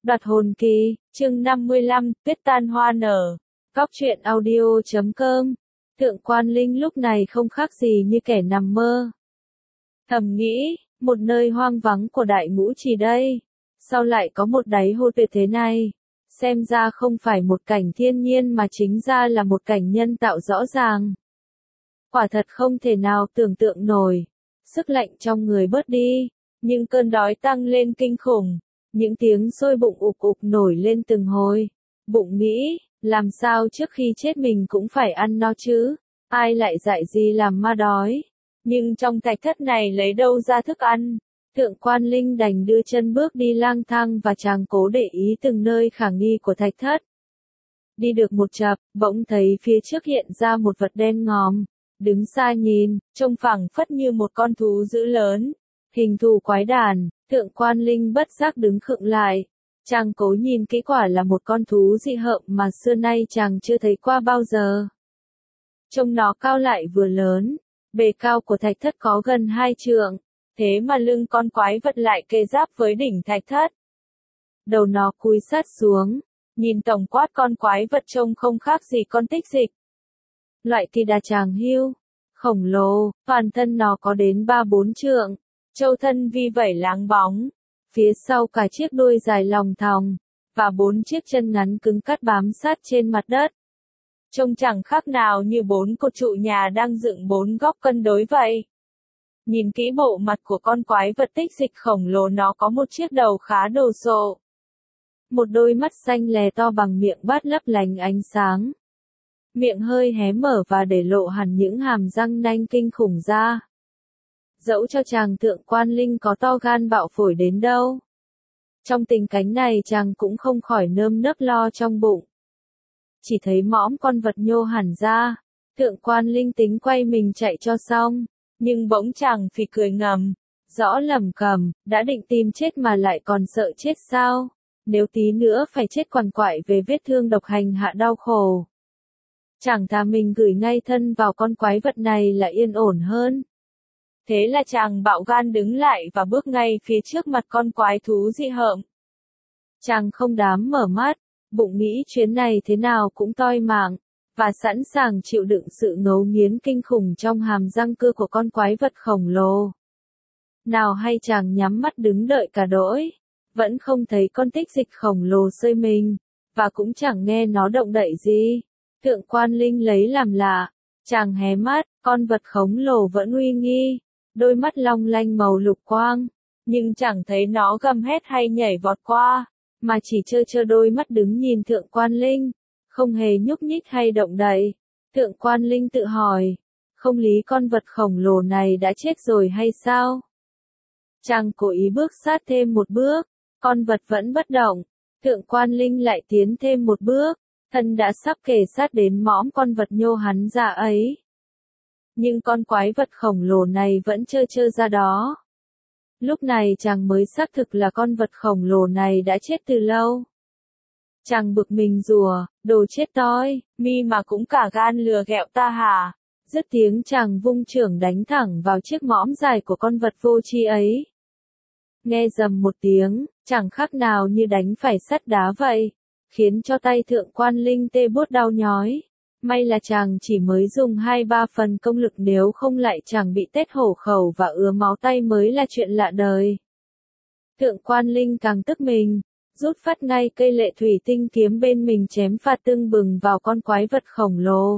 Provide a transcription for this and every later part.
Đoạt hồn kỳ, chương 55, tuyết tan hoa nở. Góc truyện audio.com. Thượng Quan Linh lúc này không khác gì như kẻ nằm mơ. Thầm nghĩ, một nơi hoang vắng của Đại Ngũ Trì đây, sao lại có một đáy hồ tuyệt thế này? Xem ra không phải một cảnh thiên nhiên mà chính ra là một cảnh nhân tạo rõ ràng. Quả thật không thể nào tưởng tượng nổi. Sức lạnh trong người bớt đi, nhưng cơn đói tăng lên kinh khủng. Những tiếng sôi bụng ục ục nổi lên từng hồi. Bụng nghĩ, làm sao trước khi chết mình cũng phải ăn no chứ? Ai lại dạy gì làm ma đói? Nhưng trong thạch thất này lấy đâu ra thức ăn? Thượng Quan Linh đành đưa chân bước đi lang thang và chàng cố để ý từng nơi khả nghi của thạch thất. Đi được một chập, bỗng thấy phía trước hiện ra một vật đen ngòm. Đứng xa nhìn, trông phảng phất như một con thú dữ lớn. Hình thù quái đản, Thượng Quan Linh bất giác đứng khựng lại. Chàng cố nhìn kỹ, quả là một con thú dị hợm mà xưa nay chàng chưa thấy qua bao giờ. Trông nó cao lại vừa lớn, bề cao của thạch thất có gần 2 trượng, thế mà lưng con quái vật lại kề giáp với đỉnh thạch thất. Đầu nó cúi sát xuống, nhìn tổng quát con quái vật trông không khác gì con tích dịch. Loại kỳ đà tràng hưu, khổng lồ, toàn thân nó có đến 3-4 trượng. Châu thân vi vẩy láng bóng, phía sau cả chiếc đuôi dài lòng thòng, và 4 chiếc chân ngắn cứng cắt bám sát trên mặt đất. Trông chẳng khác nào như 4 cột trụ nhà đang dựng 4 góc cân đối vậy. Nhìn kỹ bộ mặt của con quái vật tích dịch khổng lồ, nó có một chiếc đầu khá đồ sộ. Một đôi mắt xanh lè to bằng miệng bát lấp lánh ánh sáng. Miệng hơi hé mở và để lộ hẳn những hàm răng nanh kinh khủng ra. Dẫu cho chàng Thượng Quan Linh có to gan bạo phổi đến đâu, trong tình cảnh này chàng cũng không khỏi nơm nớp lo trong bụng. Chỉ thấy mõm con vật nhô hẳn ra, Thượng Quan Linh tính quay mình chạy cho xong, nhưng bỗng chàng phì cười ngầm, rõ lẩm cẩm, đã định tìm chết mà lại còn sợ chết sao? Nếu tí nữa phải chết quằn quại về vết thương độc hành hạ đau khổ, chàng thà mình gửi ngay thân vào con quái vật này là yên ổn hơn. Thế là chàng bạo gan đứng lại và bước ngay phía trước mặt con quái thú dị hợm. Chàng không dám mở mắt, bụng nghĩ chuyến này thế nào cũng toi mạng, và sẵn sàng chịu đựng sự ngấu nghiến kinh khủng trong hàm răng cưa của con quái vật khổng lồ. Nào hay chàng nhắm mắt đứng đợi cả đỗi, vẫn không thấy con tích dịch khổng lồ xơi mình, và cũng chẳng nghe nó động đậy gì. Thượng Quan Linh lấy làm lạ, chàng hé mắt, con vật khổng lồ vẫn uy nghi. Đôi mắt long lanh màu lục quang, nhưng chẳng thấy nó gầm hét hay nhảy vọt qua, mà chỉ trơ đôi mắt đứng nhìn Thượng Quan Linh, không hề nhúc nhích hay động đậy. Thượng Quan Linh tự hỏi, không lý con vật khổng lồ này đã chết rồi hay sao? Chàng cố ý bước sát thêm một bước, con vật vẫn bất động. Thượng Quan Linh lại tiến thêm một bước, thân đã sắp kề sát đến mõm con vật nhô hắn ra ấy. Nhưng con quái vật khổng lồ này vẫn trơ ra đó. Lúc này chàng mới xác thực là con vật khổng lồ này đã chết từ lâu. Chàng bực mình rủa, đồ chết toi, mi mà cũng cả gan lừa ghẹo ta hả? Dứt tiếng chàng vung chưởng đánh thẳng vào chiếc mõm dài của con vật vô tri ấy. Nghe rầm một tiếng, chẳng khác nào như đánh phải sắt đá vậy, khiến cho tay Thượng Quan Linh tê buốt đau nhói. May là chàng chỉ mới dùng 2-3 phần công lực, nếu không lại chàng bị tét hổ khẩu và ứa máu tay mới là chuyện lạ đời. Thượng Quan Linh càng tức mình, rút phát ngay cây lệ thủy tinh kiếm bên mình chém phạt tưng bừng vào con quái vật khổng lồ.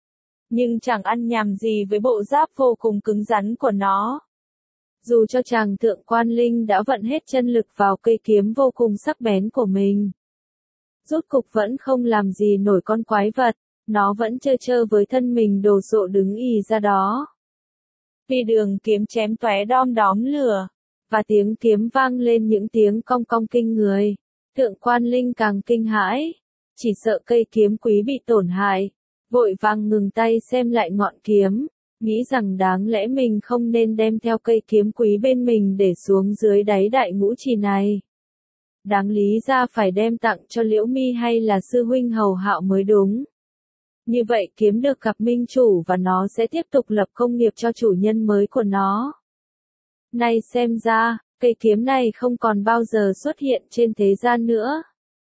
Nhưng chẳng ăn nhầm gì với bộ giáp vô cùng cứng rắn của nó. Dù cho chàng Thượng Quan Linh đã vận hết chân lực vào cây kiếm vô cùng sắc bén của mình, rốt cục vẫn không làm gì nổi con quái vật. Nó vẫn trơ với thân mình đồ sộ đứng ì ra đó. Vì đường kiếm chém tóe đom đóm lửa, và tiếng kiếm vang lên những tiếng cong cong kinh người. Thượng Quan Linh càng kinh hãi, chỉ sợ cây kiếm quý bị tổn hại, vội vàng ngừng tay xem lại ngọn kiếm, nghĩ rằng đáng lẽ mình không nên đem theo cây kiếm quý bên mình để xuống dưới đáy Đại Ngũ Trì này. Đáng lý ra phải đem tặng cho Liễu Mi hay là sư huynh hầu hạo mới đúng. Như vậy kiếm được gặp minh chủ và nó sẽ tiếp tục lập công nghiệp cho chủ nhân mới của nó. Nay xem ra, Cây kiếm này không còn bao giờ xuất hiện trên thế gian nữa.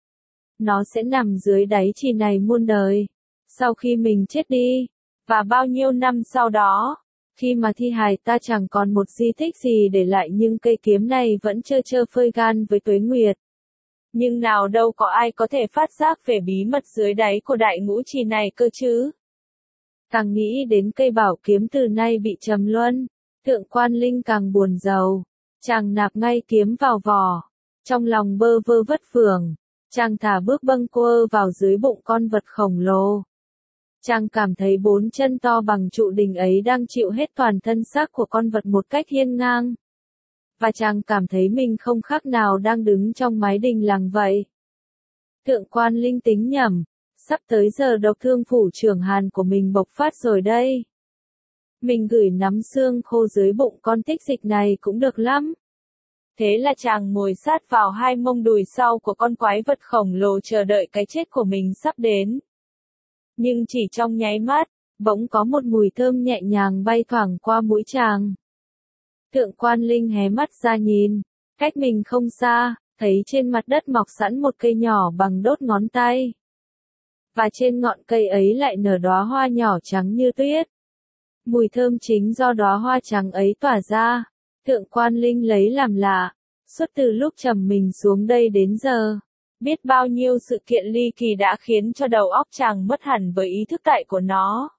Nó sẽ nằm dưới đáy chì này muôn đời. Sau khi mình chết đi, và bao nhiêu năm sau đó, khi mà thi hài ta chẳng còn một di tích gì để lại nhưng cây kiếm này vẫn trơ trơ phơi gan với tuế nguyệt. Nhưng nào đâu có ai có thể phát giác về bí mật dưới đáy của đại ngũ trì này cơ chứ. Càng nghĩ đến cây bảo kiếm từ nay bị trầm luân, Thượng Quan Linh càng buồn rầu. Chàng nạp ngay kiếm vào vỏ, trong lòng bơ vơ vất vưởng, chàng thả bước bâng quơ vào dưới bụng con vật khổng lồ. Chàng cảm thấy bốn chân to bằng trụ đình ấy đang chịu hết toàn thân xác của con vật một cách hiên ngang. Và chàng cảm thấy mình không khác nào đang đứng trong mái đình làng vậy. Thượng Quan Linh tính nhẩm, sắp tới giờ độc thương phủ trưởng Hàn của mình bộc phát rồi đây. Mình gửi nắm xương khô dưới bụng con tích dịch này cũng được lắm. Thế là chàng ngồi sát vào hai mông đùi sau của con quái vật khổng lồ chờ đợi cái chết của mình sắp đến. Nhưng chỉ trong nháy mắt, bỗng có một mùi thơm nhẹ nhàng bay thoảng qua mũi chàng. Thượng Quan Linh hé mắt ra nhìn, cách mình không xa, thấy trên mặt đất mọc sẵn một cây nhỏ bằng đốt ngón tay. Và trên ngọn cây ấy lại nở đóa hoa nhỏ trắng như tuyết. Mùi thơm chính do đóa hoa trắng ấy tỏa ra, Thượng Quan Linh lấy làm lạ, suốt từ lúc trầm mình xuống đây đến giờ, biết bao nhiêu sự kiện ly kỳ đã khiến cho đầu óc chàng mất hẳn với ý thức tại của nó.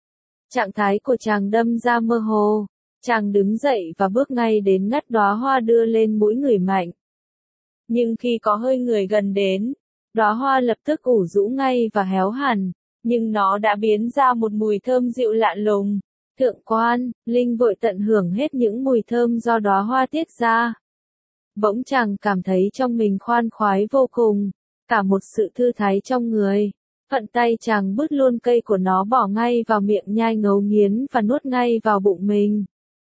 Trạng thái của chàng đâm ra mơ hồ, chàng đứng dậy và bước ngay đến ngắt đóa hoa đưa lên mũi người mạnh. Nhưng khi có hơi người gần đến, đóa hoa lập tức ủ rũ ngay và héo hẳn, nhưng nó đã biến ra một mùi thơm dịu lạ lùng. Thượng Quan Linh vội tận hưởng hết những mùi thơm do đóa hoa tiết ra. Bỗng chàng cảm thấy trong mình khoan khoái vô cùng, cả một sự thư thái trong người. Thuận tay chàng bứt luôn cây của nó bỏ ngay vào miệng nhai ngấu nghiến và nuốt ngay vào bụng mình.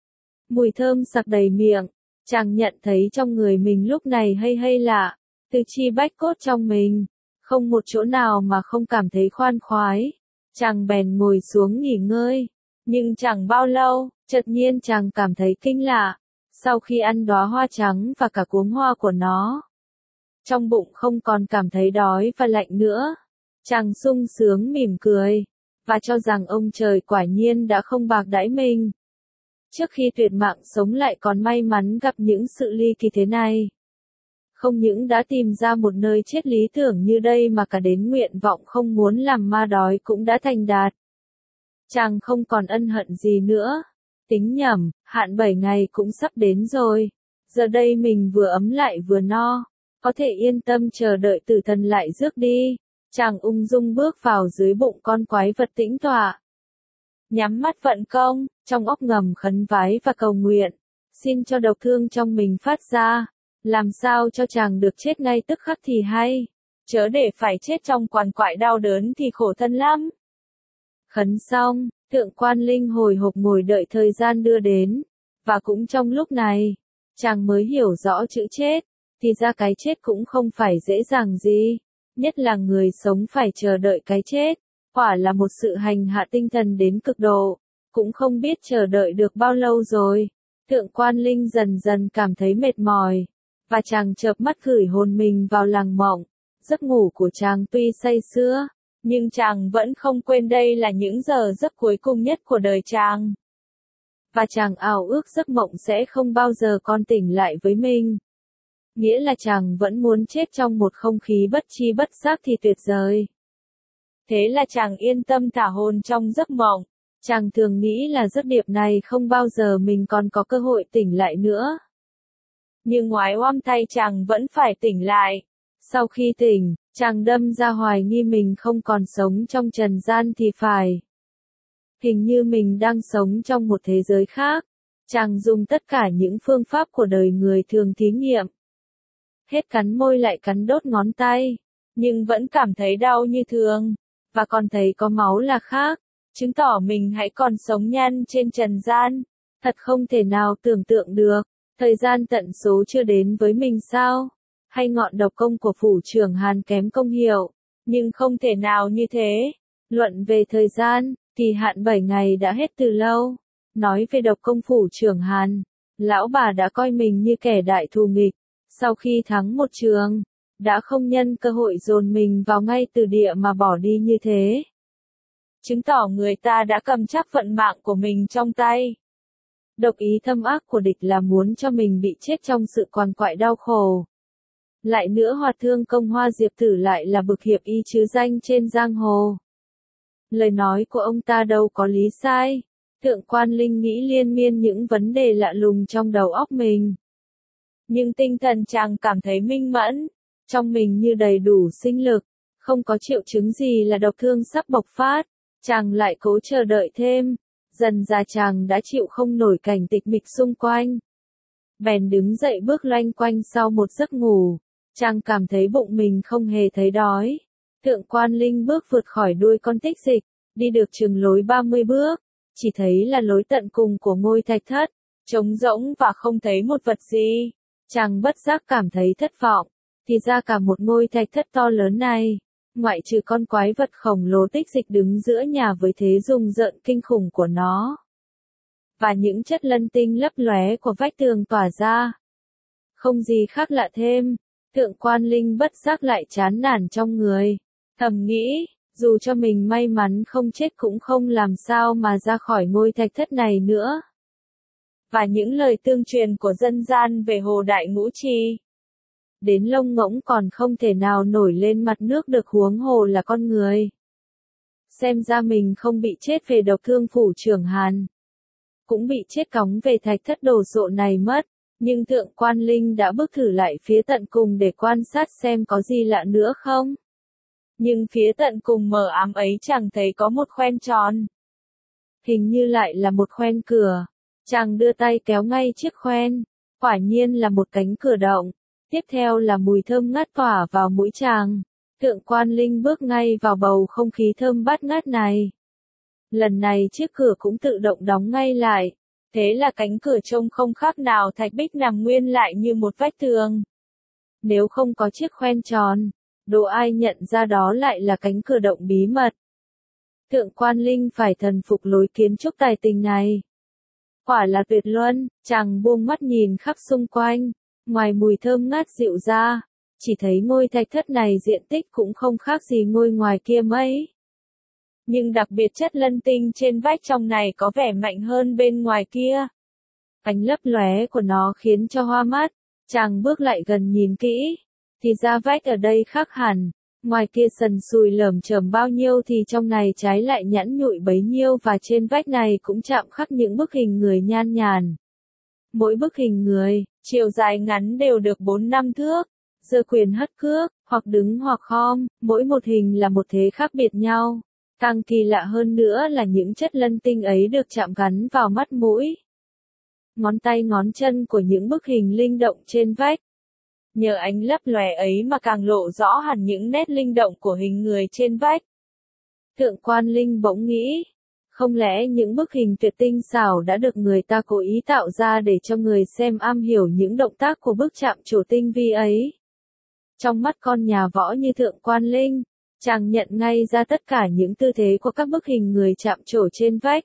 Mùi thơm sặc đầy miệng, chàng nhận thấy trong người mình lúc này hay lạ, từ chi bách cốt trong mình, không một chỗ nào mà không cảm thấy khoan khoái. Chàng bèn ngồi xuống nghỉ ngơi. Nhưng chẳng bao lâu, chợt nhiên chàng cảm thấy kinh lạ, sau khi ăn đóa hoa trắng và cả cuống hoa của nó. Trong bụng không còn cảm thấy đói và lạnh nữa. Chàng sung sướng mỉm cười, và cho rằng ông trời quả nhiên đã không bạc đãi mình. Trước khi tuyệt mạng sống lại còn may mắn gặp những sự ly kỳ thế này. Không những đã tìm ra một nơi chết lý tưởng như đây mà cả đến nguyện vọng không muốn làm ma đói cũng đã thành đạt. Chàng không còn ân hận gì nữa. Tính nhẩm, hạn 7 ngày cũng sắp đến rồi. Giờ đây mình vừa ấm lại vừa no. Có thể yên tâm chờ đợi tử thần lại rước đi. Chàng ung dung bước vào dưới bụng con quái vật tĩnh tọa. Nhắm mắt vận công, trong óc ngầm khấn vái và cầu nguyện. Xin cho độc thương trong mình phát ra. Làm sao cho chàng được chết ngay tức khắc thì hay. Chớ để phải chết trong quằn quại đau đớn thì khổ thân lắm. Khấn xong, Thượng Quan Linh hồi hộp ngồi đợi thời gian đưa đến. Và cũng trong lúc này, chàng mới hiểu rõ chữ chết. Thì ra cái chết cũng không phải dễ dàng gì. Nhất là người sống phải chờ đợi cái chết. Quả là một sự hành hạ tinh thần đến cực độ. Cũng không biết chờ đợi được bao lâu rồi. Thượng Quan Linh dần dần cảm thấy mệt mỏi. Và chàng chợp mắt gửi hồn mình vào làng mộng. Giấc ngủ của chàng tuy say sưa, nhưng chàng vẫn không quên đây là những giờ giấc cuối cùng nhất của đời chàng. Và chàng ảo ước giấc mộng sẽ không bao giờ còn tỉnh lại với mình. Nghĩa là chàng vẫn muốn chết trong một không khí bất chi bất giác thì tuyệt vời. Thế là chàng yên tâm thả hồn trong giấc mộng. Chàng thường nghĩ là giấc điệp này không bao giờ mình còn có cơ hội tỉnh lại nữa. Nhưng ngoái oăm thay chàng vẫn phải tỉnh lại. Sau khi tỉnh, chàng đâm ra hoài nghi mình không còn sống trong trần gian thì phải. Hình như mình đang sống trong một thế giới khác. Chàng dùng tất cả những phương pháp của đời người thường thí nghiệm. Hết cắn môi lại cắn đốt ngón tay. Nhưng vẫn cảm thấy đau như thường. Và còn thấy có máu là khác. Chứng tỏ mình hãy còn sống nhanh trên trần gian. Thật không thể nào tưởng tượng được. Thời gian tận số chưa đến với mình sao? Hay ngọn độc công của phủ trưởng Hàn kém công hiệu? Nhưng không thể nào như thế. Luận về thời gian, thì hạn 7 ngày đã hết từ lâu. Nói về độc công phủ trưởng Hàn, Lão bà đã coi mình như kẻ đại thù nghịch, sau khi thắng một trường, đã không nhân cơ hội dồn mình vào ngay từ địa mà bỏ đi như thế. Chứng tỏ người ta đã cầm chắc vận mạng của mình trong tay. Độc ý thâm ác của địch là muốn cho mình bị chết trong sự quằn quại đau khổ. Lại nữa Hoạt Thương Công Hoa Diệp Tử lại là bực hiệp y chứ danh trên giang hồ. Lời nói của ông ta đâu có lý sai. Thượng Quan Linh nghĩ liên miên những vấn đề lạ lùng trong đầu óc mình. Nhưng tinh thần chàng cảm thấy minh mẫn, trong mình như đầy đủ sinh lực, không có triệu chứng gì là độc thương sắp bộc phát. Chàng lại cố chờ đợi thêm, dần ra chàng đã chịu không nổi cảnh tịch mịch xung quanh. Bèn đứng dậy bước loanh quanh sau một giấc ngủ, chàng cảm thấy bụng mình không hề thấy đói. Thượng Quan Linh bước vượt khỏi đuôi con Tích Dịch, đi được chừng lối 30 bước, chỉ thấy là lối tận cùng của ngôi thạch thất, trống rỗng và không thấy một vật gì. Chàng bất giác cảm thấy thất vọng, thì ra cả một ngôi thạch thất to lớn này, ngoại trừ con quái vật khổng lồ Tích Dịch đứng giữa nhà với thế rùng rợn kinh khủng của nó, và những chất lân tinh lấp lóe của vách tường tỏa ra, không gì khác lạ thêm. Thượng Quan Linh bất giác lại chán nản trong người, thầm nghĩ, dù cho mình may mắn không chết cũng không làm sao mà ra khỏi ngôi thạch thất này nữa. Và những lời tương truyền của dân gian về Hồ Đại Ngũ Trì, đến lông ngỗng còn không thể nào nổi lên mặt nước được, huống hồ là con người. Xem ra mình không bị chết về độc thương phủ trưởng Hàn, cũng bị chết cóng về thạch thất đồ sộ này mất. Nhưng Thượng Quan Linh đã bước thử lại phía tận cùng để quan sát xem có gì lạ nữa không. Nhưng phía tận cùng mờ ám ấy chẳng thấy có một khoen tròn. Hình như lại là một khoen cửa. Chàng đưa tay kéo ngay chiếc khoen, quả nhiên là một cánh cửa động. Tiếp theo là mùi thơm ngát tỏa vào mũi chàng. Thượng Quan Linh bước ngay vào bầu không khí thơm bát ngát này. Lần này chiếc cửa cũng tự động đóng ngay lại. Thế là cánh cửa trông không khác nào thạch bích nằm nguyên lại như một vách tường. Nếu không có chiếc khoen tròn, đố ai nhận ra đó lại là cánh cửa động bí mật. Thượng Quan Linh phải thần phục lối kiến trúc tài tình này. Quả là tuyệt luân, chàng buông mắt nhìn khắp xung quanh, ngoài mùi thơm ngát dịu ra, chỉ thấy ngôi thạch thất này diện tích cũng không khác gì ngôi ngoài kia mấy. Nhưng đặc biệt chất lân tinh trên vách trong này có vẻ mạnh hơn bên ngoài kia. Ánh lấp lóe của nó khiến cho hoa mắt, chàng bước lại gần nhìn kỹ, thì ra vách ở đây khác hẳn, ngoài kia sần sùi lởm chởm bao nhiêu thì trong này trái lại nhẵn nhụi bấy nhiêu, và trên vách này cũng chạm khắc những bức hình người nhan nhản. Mỗi bức hình người, chiều dài ngắn đều được 4-5 thước, giơ quyền hất cước, hoặc đứng hoặc khom, mỗi một hình là một thế khác biệt nhau. Càng kỳ lạ hơn nữa là những chất lân tinh ấy được chạm gắn vào mắt mũi, ngón tay ngón chân của những bức hình linh động trên vách. Nhờ ánh lấp lóe ấy mà càng lộ rõ hẳn những nét linh động của hình người trên vách. Thượng Quan Linh bỗng nghĩ, không lẽ những bức hình tuyệt tinh xảo đã được người ta cố ý tạo ra để cho người xem am hiểu những động tác của bức chạm trổ tinh vi ấy. Trong mắt con nhà võ như Thượng Quan Linh, chàng nhận ngay ra tất cả những tư thế của các bức hình người chạm trổ trên vách.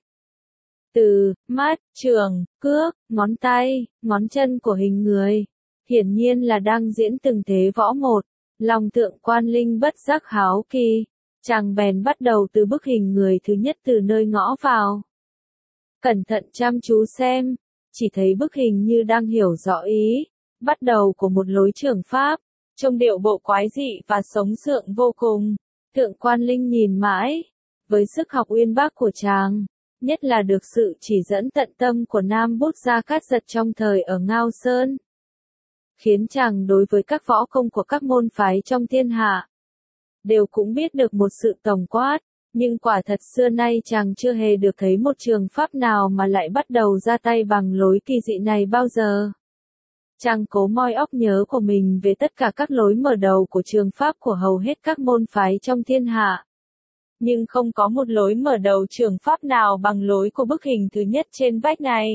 Từ mắt, trường, cước, ngón tay, ngón chân của hình người, hiển nhiên là đang diễn từng thế võ một. Lòng Thượng Quan Linh bất giác háo kỳ, chàng bèn bắt đầu từ bức hình người thứ nhất từ nơi ngõ vào. Cẩn thận chăm chú xem, chỉ thấy bức hình như đang hiểu rõ ý, bắt đầu của một lối trường pháp, trông điệu bộ quái dị và sống sượng vô cùng. Thượng Quan Linh nhìn mãi, với sức học uyên bác của chàng, nhất là được sự chỉ dẫn tận tâm của Nam Bút Gia Cát Giật trong thời ở Ngao Sơn, khiến chàng đối với các võ công của các môn phái trong thiên hạ, đều cũng biết được một sự tổng quát, nhưng quả thật xưa nay chàng chưa hề được thấy một trường pháp nào mà lại bắt đầu ra tay bằng lối kỳ dị này bao giờ. Chàng cố moi óc nhớ của mình về tất cả các lối mở đầu của trường pháp của hầu hết các môn phái trong thiên hạ. Nhưng không có một lối mở đầu trường pháp nào bằng lối của bức hình thứ nhất trên vách này.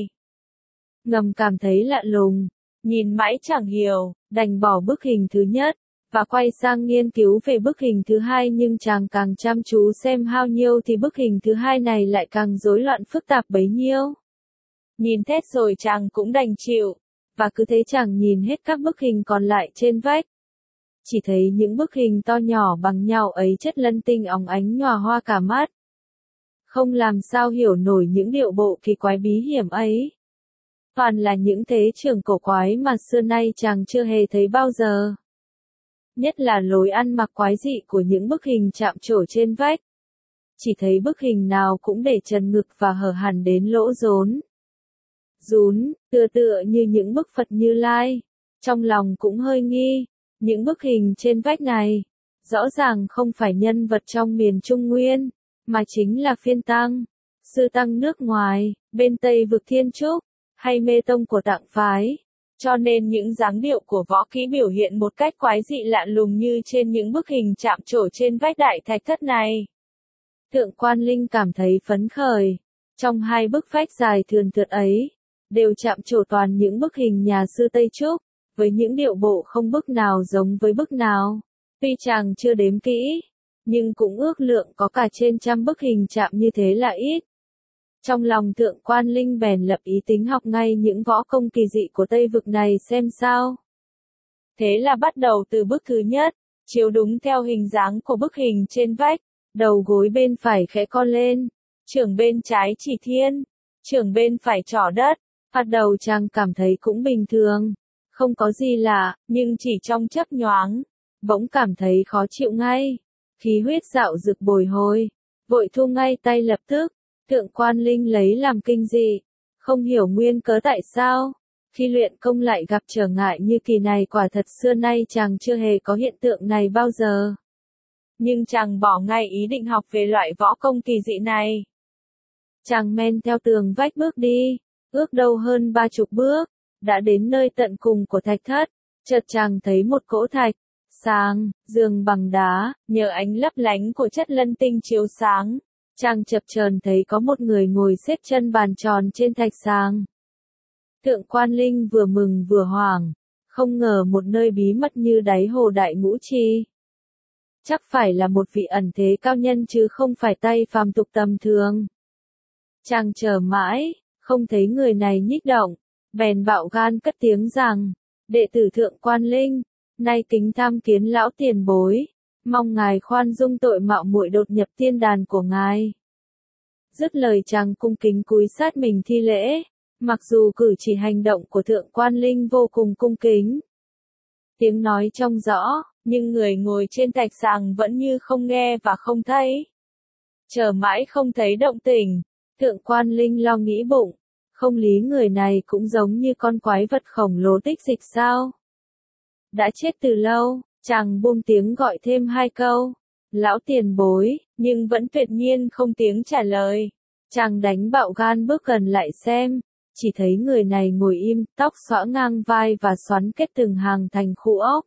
Ngầm cảm thấy lạ lùng, nhìn mãi chẳng hiểu, đành bỏ bức hình thứ nhất, và quay sang nghiên cứu về bức hình thứ hai, nhưng chàng càng chăm chú xem hao nhiêu thì bức hình thứ hai này lại càng rối loạn phức tạp bấy nhiêu. Nhìn hết rồi chàng cũng đành chịu, và cứ thế chàng nhìn hết các bức hình còn lại trên vách. Chỉ thấy những bức hình to nhỏ bằng nhau ấy chất lân tinh óng ánh nhòa hoa cả mắt. Không làm sao hiểu nổi những điệu bộ kỳ quái bí hiểm ấy. Toàn là những thế trường cổ quái mà xưa nay chàng chưa hề thấy bao giờ. Nhất là lối ăn mặc quái dị của những bức hình chạm trổ trên vách. Chỉ thấy bức hình nào cũng để trần ngực và hở hẳn đến lỗ rốn. Rún, tựa tựa như những bức Phật Như Lai. Trong lòng cũng hơi nghi, những bức hình trên vách này, rõ ràng không phải nhân vật trong miền Trung Nguyên, mà chính là phiên tăng, sư tăng nước ngoài, bên Tây vực Thiên Trúc, hay mê tông của Tạng phái. Cho nên những dáng điệu của võ kỹ biểu hiện một cách quái dị lạ lùng như trên những bức hình chạm trổ trên vách đại thạch thất này. Thượng Quan Linh cảm thấy phấn khởi. Trong hai bức vách dài thườn thượt ấy, đều chạm trổ toàn những bức hình nhà sư Tây Trúc, với những điệu bộ không bức nào giống với bức nào. Tuy chàng chưa đếm kỹ, nhưng cũng ước lượng có cả trên 100 bức hình chạm như thế là ít. Trong lòng Thượng Quan Linh bèn lập ý tính học ngay những võ công kỳ dị của Tây vực này xem sao. Thế là bắt đầu từ bức thứ nhất, chiếu đúng theo hình dáng của bức hình trên vách, đầu gối bên phải khẽ co lên, chưởng bên trái chỉ thiên, chưởng bên phải trỏ đất. Bắt đầu chàng cảm thấy cũng bình thường, không có gì lạ, nhưng chỉ trong chớp nhoáng, bỗng cảm thấy khó chịu ngay. Khí huyết dạo dực bồi hồi, vội thu ngay tay lập tức. Thượng Quan Linh lấy làm kinh dị, không hiểu nguyên cớ tại sao, khi luyện công lại gặp trở ngại như kỳ này, quả thật xưa nay chàng chưa hề có hiện tượng này bao giờ. Nhưng chàng bỏ ngay ý định học về loại võ công kỳ dị này. Chàng men theo tường vách bước đi, ước đâu hơn 30 bước, đã đến nơi tận cùng của thạch thất, chợt chàng thấy một cỗ thạch, sáng, giường bằng đá, nhờ ánh lấp lánh của chất lân tinh chiếu sáng. Chàng chập chờn thấy có một người ngồi xếp chân bàn tròn trên thạch sàng. Thượng Quan Linh vừa mừng vừa hoảng, không ngờ một nơi bí mật như đáy hồ Đại Ngũ Chi. Chắc phải là một vị ẩn thế cao nhân chứ không phải tay phàm tục tầm thường. Chàng chờ mãi, không thấy người này nhích động, bèn bạo gan cất tiếng rằng, đệ tử Thượng Quan Linh, nay kính tham kiến lão tiền bối. Mong ngài khoan dung tội mạo muội đột nhập tiên đàn của ngài. Dứt lời chàng cung kính cúi sát mình thi lễ, mặc dù cử chỉ hành động của Thượng Quan Linh vô cùng cung kính. Tiếng nói trong rõ, nhưng người ngồi trên thạch sàng vẫn như không nghe và không thấy. Chờ mãi không thấy động tĩnh, Thượng Quan Linh lo nghĩ bụng, không lý người này cũng giống như con quái vật khổng lồ tích dịch sao? Đã chết từ lâu. Chàng buông tiếng gọi thêm 2 câu, lão tiền bối, nhưng vẫn tuyệt nhiên không tiếng trả lời. Chàng đánh bạo gan bước gần lại xem, chỉ thấy người này ngồi im, tóc xõa ngang vai và xoắn kết từng hàng thành khu ốc.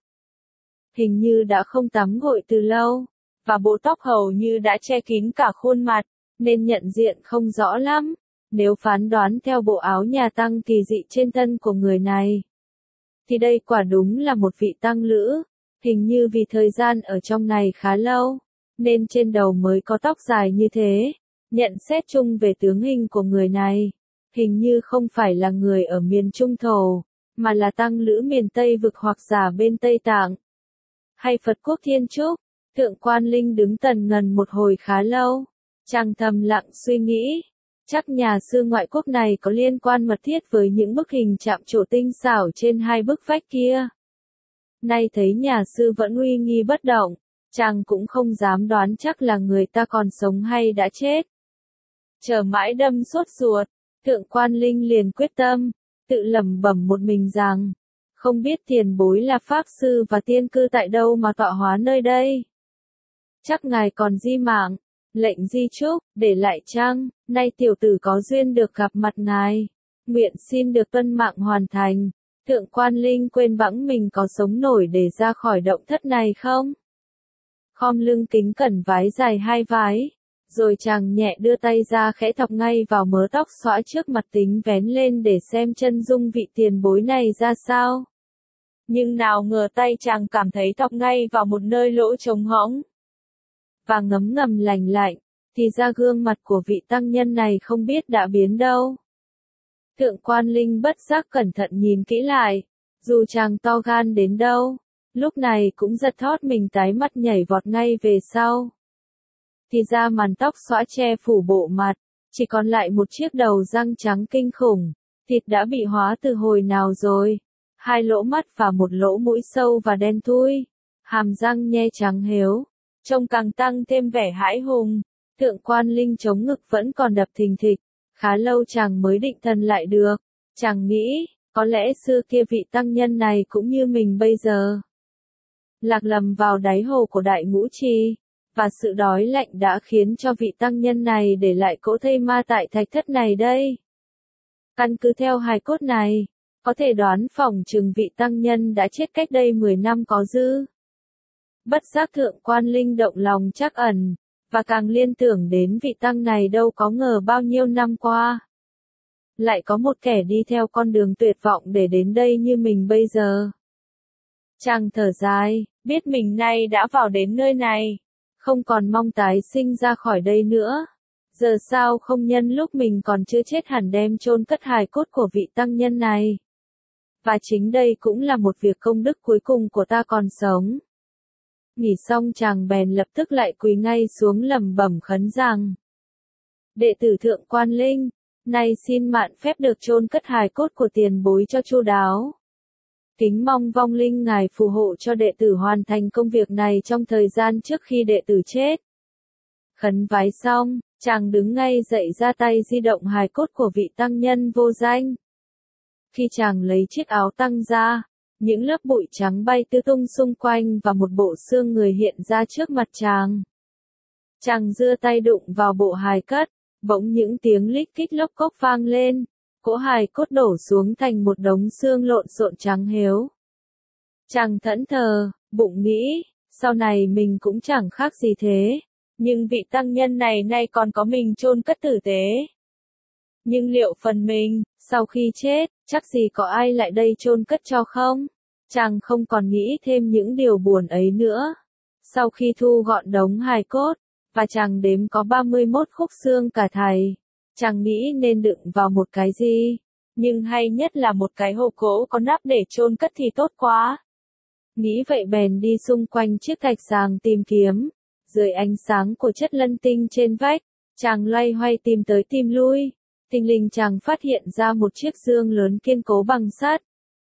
Hình như đã không tắm gội từ lâu, và bộ tóc hầu như đã che kín cả khuôn mặt, nên nhận diện không rõ lắm, nếu phán đoán theo bộ áo nhà tăng kỳ dị trên thân của người này. Thì đây quả đúng là một vị tăng lữ. Hình như vì thời gian ở trong này khá lâu, nên trên đầu mới có tóc dài như thế. Nhận xét chung về tướng hình của người này, hình như không phải là người ở miền Trung Thổ, mà là tăng lữ miền Tây vực hoặc giả bên Tây Tạng, hay Phật quốc Thiên Trúc. Thượng Quan Linh đứng tần ngần một hồi khá lâu, chàng thầm lặng suy nghĩ, chắc nhà sư ngoại quốc này có liên quan mật thiết với những bức hình chạm trổ tinh xảo trên hai bức vách kia. Nay thấy nhà sư vẫn uy nghi bất động, chàng cũng không dám đoán chắc là người ta còn sống hay đã chết. Chờ mãi đâm sốt ruột, Thượng Quan Linh liền quyết tâm, tự lẩm bẩm một mình rằng, không biết tiền bối là pháp sư và tiên cư tại đâu mà tọa hóa nơi đây. Chắc ngài còn di mạng, lệnh di chúc, để lại chăng, nay tiểu tử có duyên được gặp mặt ngài, nguyện xin được tuân mạng hoàn thành. Thượng Quan Linh quên bẵng mình có sống nổi để ra khỏi động thất này không? Khom lưng kính cẩn vái dài 2 vái, rồi chàng nhẹ đưa tay ra khẽ thọc ngay vào mớ tóc xõa trước mặt tính vén lên để xem chân dung vị tiền bối này ra sao. Nhưng nào ngờ tay chàng cảm thấy thọc ngay vào một nơi lỗ trống hõng. Và ngấm ngầm lành lạnh, thì ra gương mặt của vị tăng nhân này không biết đã biến đâu. Thượng quan linh bất giác cẩn thận nhìn kỹ lại, dù chàng to gan đến đâu, lúc này cũng giật thót mình tái mặt nhảy vọt ngay về sau. Thì ra màn tóc xõa che phủ bộ mặt, chỉ còn lại một chiếc đầu răng trắng kinh khủng, thịt đã bị hóa từ hồi nào rồi, hai lỗ mắt và một lỗ mũi sâu và đen thui, hàm răng nhe trắng héo, trông càng tăng thêm vẻ hãi hùng. Thượng quan linh chống ngực vẫn còn đập thình thịch, khá lâu chàng mới định thần lại được, chàng nghĩ, có lẽ xưa kia vị tăng nhân này cũng như mình bây giờ. Lạc lầm vào đáy hồ của Đại Ngũ Trì, và sự đói lạnh đã khiến cho vị tăng nhân này để lại cỗ thây ma tại thạch thất này đây. Căn cứ theo hài cốt này, có thể đoán phỏng chừng vị tăng nhân đã chết cách đây 10 năm có dư. Bất giác thượng quan linh động lòng trắc ẩn, và càng liên tưởng đến vị tăng này đâu có ngờ bao nhiêu năm qua. Lại có một kẻ đi theo con đường tuyệt vọng để đến đây như mình bây giờ. Chàng thở dài, biết mình nay đã vào đến nơi này, không còn mong tái sinh ra khỏi đây nữa. Giờ sao không nhân lúc mình còn chưa chết hẳn đem chôn cất hài cốt của vị tăng nhân này. Và chính đây cũng là một việc công đức cuối cùng của ta còn sống. Nghỉ xong chàng bèn lập tức lại quỳ ngay xuống lẩm bẩm khấn rằng: đệ tử thượng quan linh, nay xin mạn phép được chôn cất hài cốt của tiền bối cho chu đáo. Kính mong vong linh ngài phù hộ cho đệ tử hoàn thành công việc này trong thời gian trước khi đệ tử chết. Khấn vái xong, chàng đứng ngay dậy ra tay di động hài cốt của vị tăng nhân vô danh. Khi chàng lấy chiếc áo tăng ra, những lớp bụi trắng bay tứ tung xung quanh và một bộ xương người hiện ra trước mặt chàng. Chàng giơ tay đụng vào bộ hài cốt, bỗng những tiếng lích kích lốc cốc vang lên, cỗ hài cốt đổ xuống thành một đống xương lộn xộn trắng héo. Chàng thẫn thờ, bụng nghĩ, sau này mình cũng chẳng khác gì thế, nhưng vị tăng nhân này nay còn có mình chôn cất tử tế. Nhưng liệu phần mình, sau khi chết, chắc gì có ai lại đây chôn cất cho không? Chàng không còn nghĩ thêm những điều buồn ấy nữa. Sau khi thu gọn đống hài cốt, và chàng đếm có 31 khúc xương cả thầy, chàng nghĩ nên đựng vào một cái gì, nhưng hay nhất là một cái hộp gỗ có nắp để chôn cất thì tốt quá. Nghĩ vậy bèn đi xung quanh chiếc thạch sàng tìm kiếm, dưới ánh sáng của chất lân tinh trên vách, chàng loay hoay tìm tới tìm lui, thình lình chàng phát hiện ra một chiếc dương lớn kiên cố bằng sắt.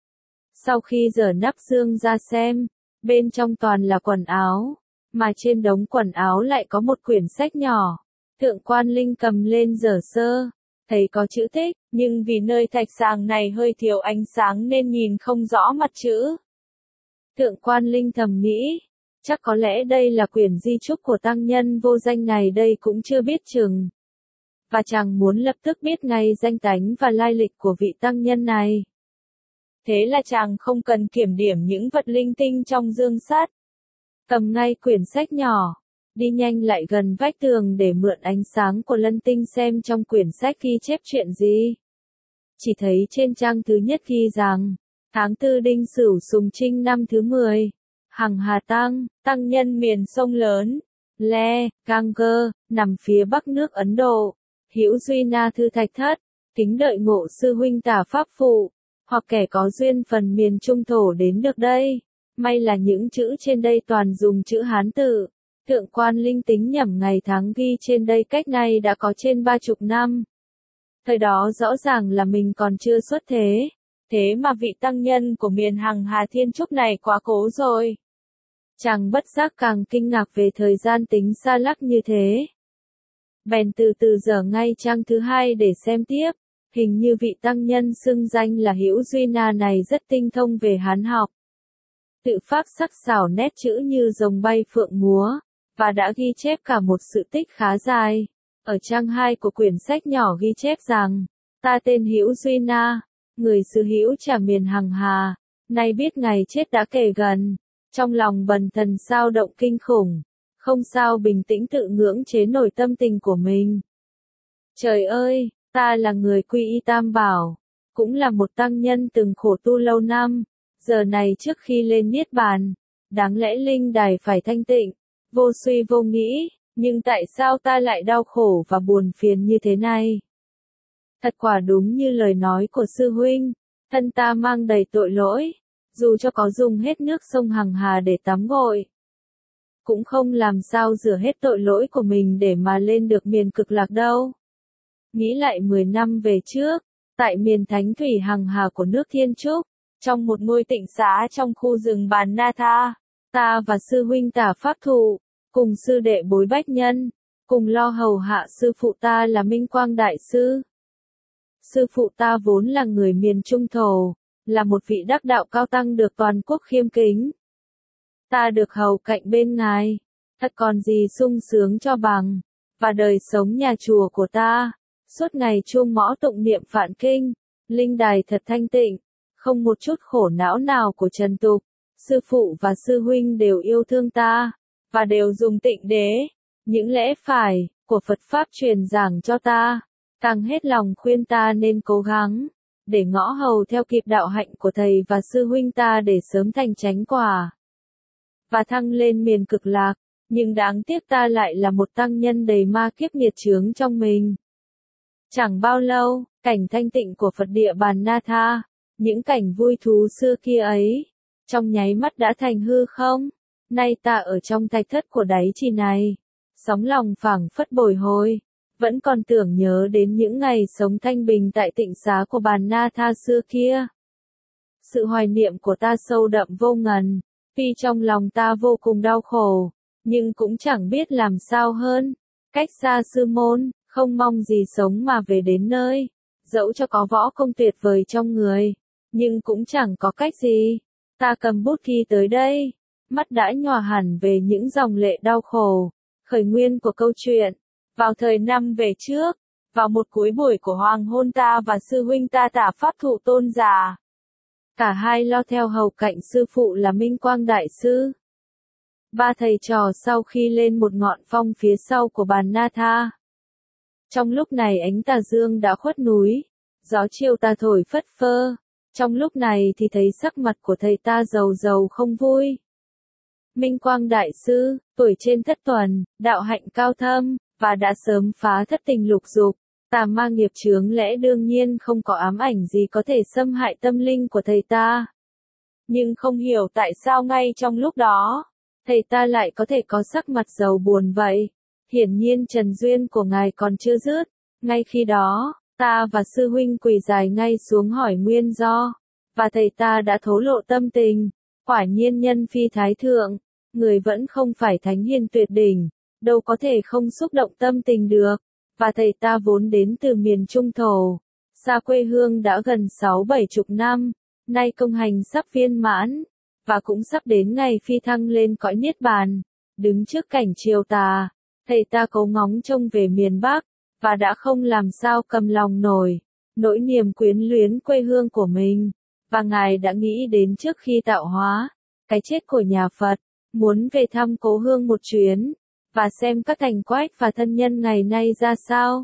Sau khi giở nắp dương ra xem, bên trong toàn là quần áo, mà trên đống quần áo lại có một quyển sách nhỏ. Thượng quan linh cầm lên dở sơ, thấy có chữ tích, nhưng vì nơi thạch sàng này hơi thiếu ánh sáng nên nhìn không rõ mặt chữ. Thượng quan linh thầm nghĩ, chắc có lẽ đây là quyển di chúc của tăng nhân vô danh này đây cũng chưa biết chừng. Và chàng muốn lập tức biết ngay danh tánh và lai lịch của vị tăng nhân này. Thế là chàng không cần kiểm điểm những vật linh tinh trong dương sắt. Cầm ngay quyển sách nhỏ, đi nhanh lại gần vách tường để mượn ánh sáng của lân tinh xem trong quyển sách ghi chép chuyện gì. Chỉ thấy trên trang thứ nhất ghi rằng, tháng 4 Đinh Sửu Sùng Trinh năm thứ 10, Hằng Hà tăng nhân miền sông lớn, Le, Ganges, nằm phía bắc nước Ấn Độ, hữu duy na thư thạch thất, kính đợi ngộ sư huynh tả pháp phụ, hoặc kẻ có duyên phần miền trung thổ đến được đây. May là những chữ trên đây toàn dùng chữ Hán tự. Thượng quan linh tính nhẩm ngày tháng ghi trên đây cách nay đã có trên 30 năm. Thời đó rõ ràng là mình còn chưa xuất thế. Thế mà vị tăng nhân của miền Hằng Hà Thiên Trúc này quá cố rồi. Chàng bất giác càng kinh ngạc về thời gian tính xa lắc như thế. Bèn từ từ dở ngay trang thứ 2 để xem tiếp. Hình như vị tăng nhân xưng danh là Hữu Duy Na này rất tinh thông về Hán học. Tự phác sắc sảo nét chữ như rồng bay phượng múa, và đã ghi chép cả một sự tích khá dài. Ở trang 2 của quyển sách nhỏ ghi chép rằng, ta tên Hữu Duy Na, người xứ Hữu Trà miền Hằng Hà, nay biết ngày chết đã kề gần, trong lòng bần thần sao động kinh khủng, không sao bình tĩnh tự ngưỡng chế nổi tâm tình của mình. Trời ơi, ta là người quy y Tam Bảo, cũng là một tăng nhân từng khổ tu lâu năm. Giờ này trước khi lên niết bàn, đáng lẽ linh đài phải thanh tịnh, vô suy vô nghĩ, nhưng tại sao ta lại đau khổ và buồn phiền như thế này? Thật quả đúng như lời nói của sư huynh, thân ta mang đầy tội lỗi, dù cho có dùng hết nước sông Hằng Hà để tắm gội, cũng không làm sao rửa hết tội lỗi của mình để mà lên được miền cực lạc đâu. Nghĩ lại 10 năm về trước, tại miền thánh thủy Hằng Hà của nước Thiên Trúc, trong một ngôi tịnh xá trong khu rừng Bàn Na Tha, ta và sư huynh Tả Pháp Thụ, cùng sư đệ Bối Bách Nhân, cùng lo hầu hạ sư phụ ta là Minh Quang Đại Sư. Sư phụ ta vốn là người miền Trung Thổ, là một vị đắc đạo cao tăng được toàn quốc khiêm kính. Ta được hầu cạnh bên ngài, thật còn gì sung sướng cho bằng, và đời sống nhà chùa của ta, suốt ngày chuông mõ tụng niệm Phạn Kinh, linh đài thật thanh tịnh, không một chút khổ não nào của trần tục. Sư phụ và sư huynh đều yêu thương ta, và đều dùng tịnh đế, những lẽ phải, của Phật Pháp truyền giảng cho ta, càng hết lòng khuyên ta nên cố gắng, để ngõ hầu theo kịp đạo hạnh của thầy và sư huynh ta để sớm thành chánh quả, và thăng lên miền cực lạc, nhưng đáng tiếc ta lại là một tăng nhân đầy ma kiếp nghiệt chướng trong mình. Chẳng bao lâu, cảnh thanh tịnh của Phật địa Bàn Na Tha, những cảnh vui thú xưa kia ấy, trong nháy mắt đã thành hư không. Nay ta ở trong thạch thất của đáy trì này, sóng lòng phảng phất bồi hồi, vẫn còn tưởng nhớ đến những ngày sống thanh bình tại tịnh xá của Bàn Na Tha xưa kia. Sự hoài niệm của ta sâu đậm vô ngần, tuy trong lòng ta vô cùng đau khổ, nhưng cũng chẳng biết làm sao hơn. Cách xa sư môn, không mong gì sống mà về đến nơi, dẫu cho có võ công tuyệt vời trong người, nhưng cũng chẳng có cách gì. Ta cầm bút ghi tới đây, mắt đã nhòa hẳn về những dòng lệ đau khổ. Khởi nguyên của câu chuyện, vào thời năm về trước, vào một cuối buổi của hoàng hôn ta và sư huynh ta Tả Pháp Thụ tôn giả. Cả hai lo theo hầu cạnh sư phụ là Minh Quang Đại Sư. Ba thầy trò sau khi lên một ngọn phong phía sau của Bàn Na Tha. Trong lúc này ánh tà dương đã khuất núi, gió chiều tà thổi phất phơ. Trong lúc này thì thấy sắc mặt của thầy ta rầu rầu không vui. Minh Quang Đại Sư, tuổi trên thất tuần, đạo hạnh cao thâm, và đã sớm phá thất tình lục dục, tà ma nghiệp chướng lẽ đương nhiên không có ám ảnh gì có thể xâm hại tâm linh của thầy ta. Nhưng không hiểu tại sao ngay trong lúc đó, thầy ta lại có thể có sắc mặt rầu buồn vậy. Hiển nhiên trần duyên của ngài còn chưa dứt. Ngay khi đó, ta và sư huynh quỳ dài ngay xuống hỏi nguyên do, và thầy ta đã thổ lộ tâm tình. Quả nhiên nhân phi thái thượng, người vẫn không phải thánh hiền tuyệt đỉnh, đâu có thể không xúc động tâm tình được. Và thầy ta vốn đến từ miền Trung Thổ, xa quê hương đã gần 6-70 năm, nay công hành sắp viên mãn, và cũng sắp đến ngày phi thăng lên cõi niết bàn. Đứng trước cảnh triều tà, thầy ta cố ngóng trông về miền Bắc, và đã không làm sao cầm lòng nổi nỗi niềm quyến luyến quê hương của mình. Và ngài đã nghĩ đến trước khi tạo hóa, cái chết của nhà Phật, muốn về thăm cố hương một chuyến, và xem các thành quách và thân nhân ngày nay ra sao.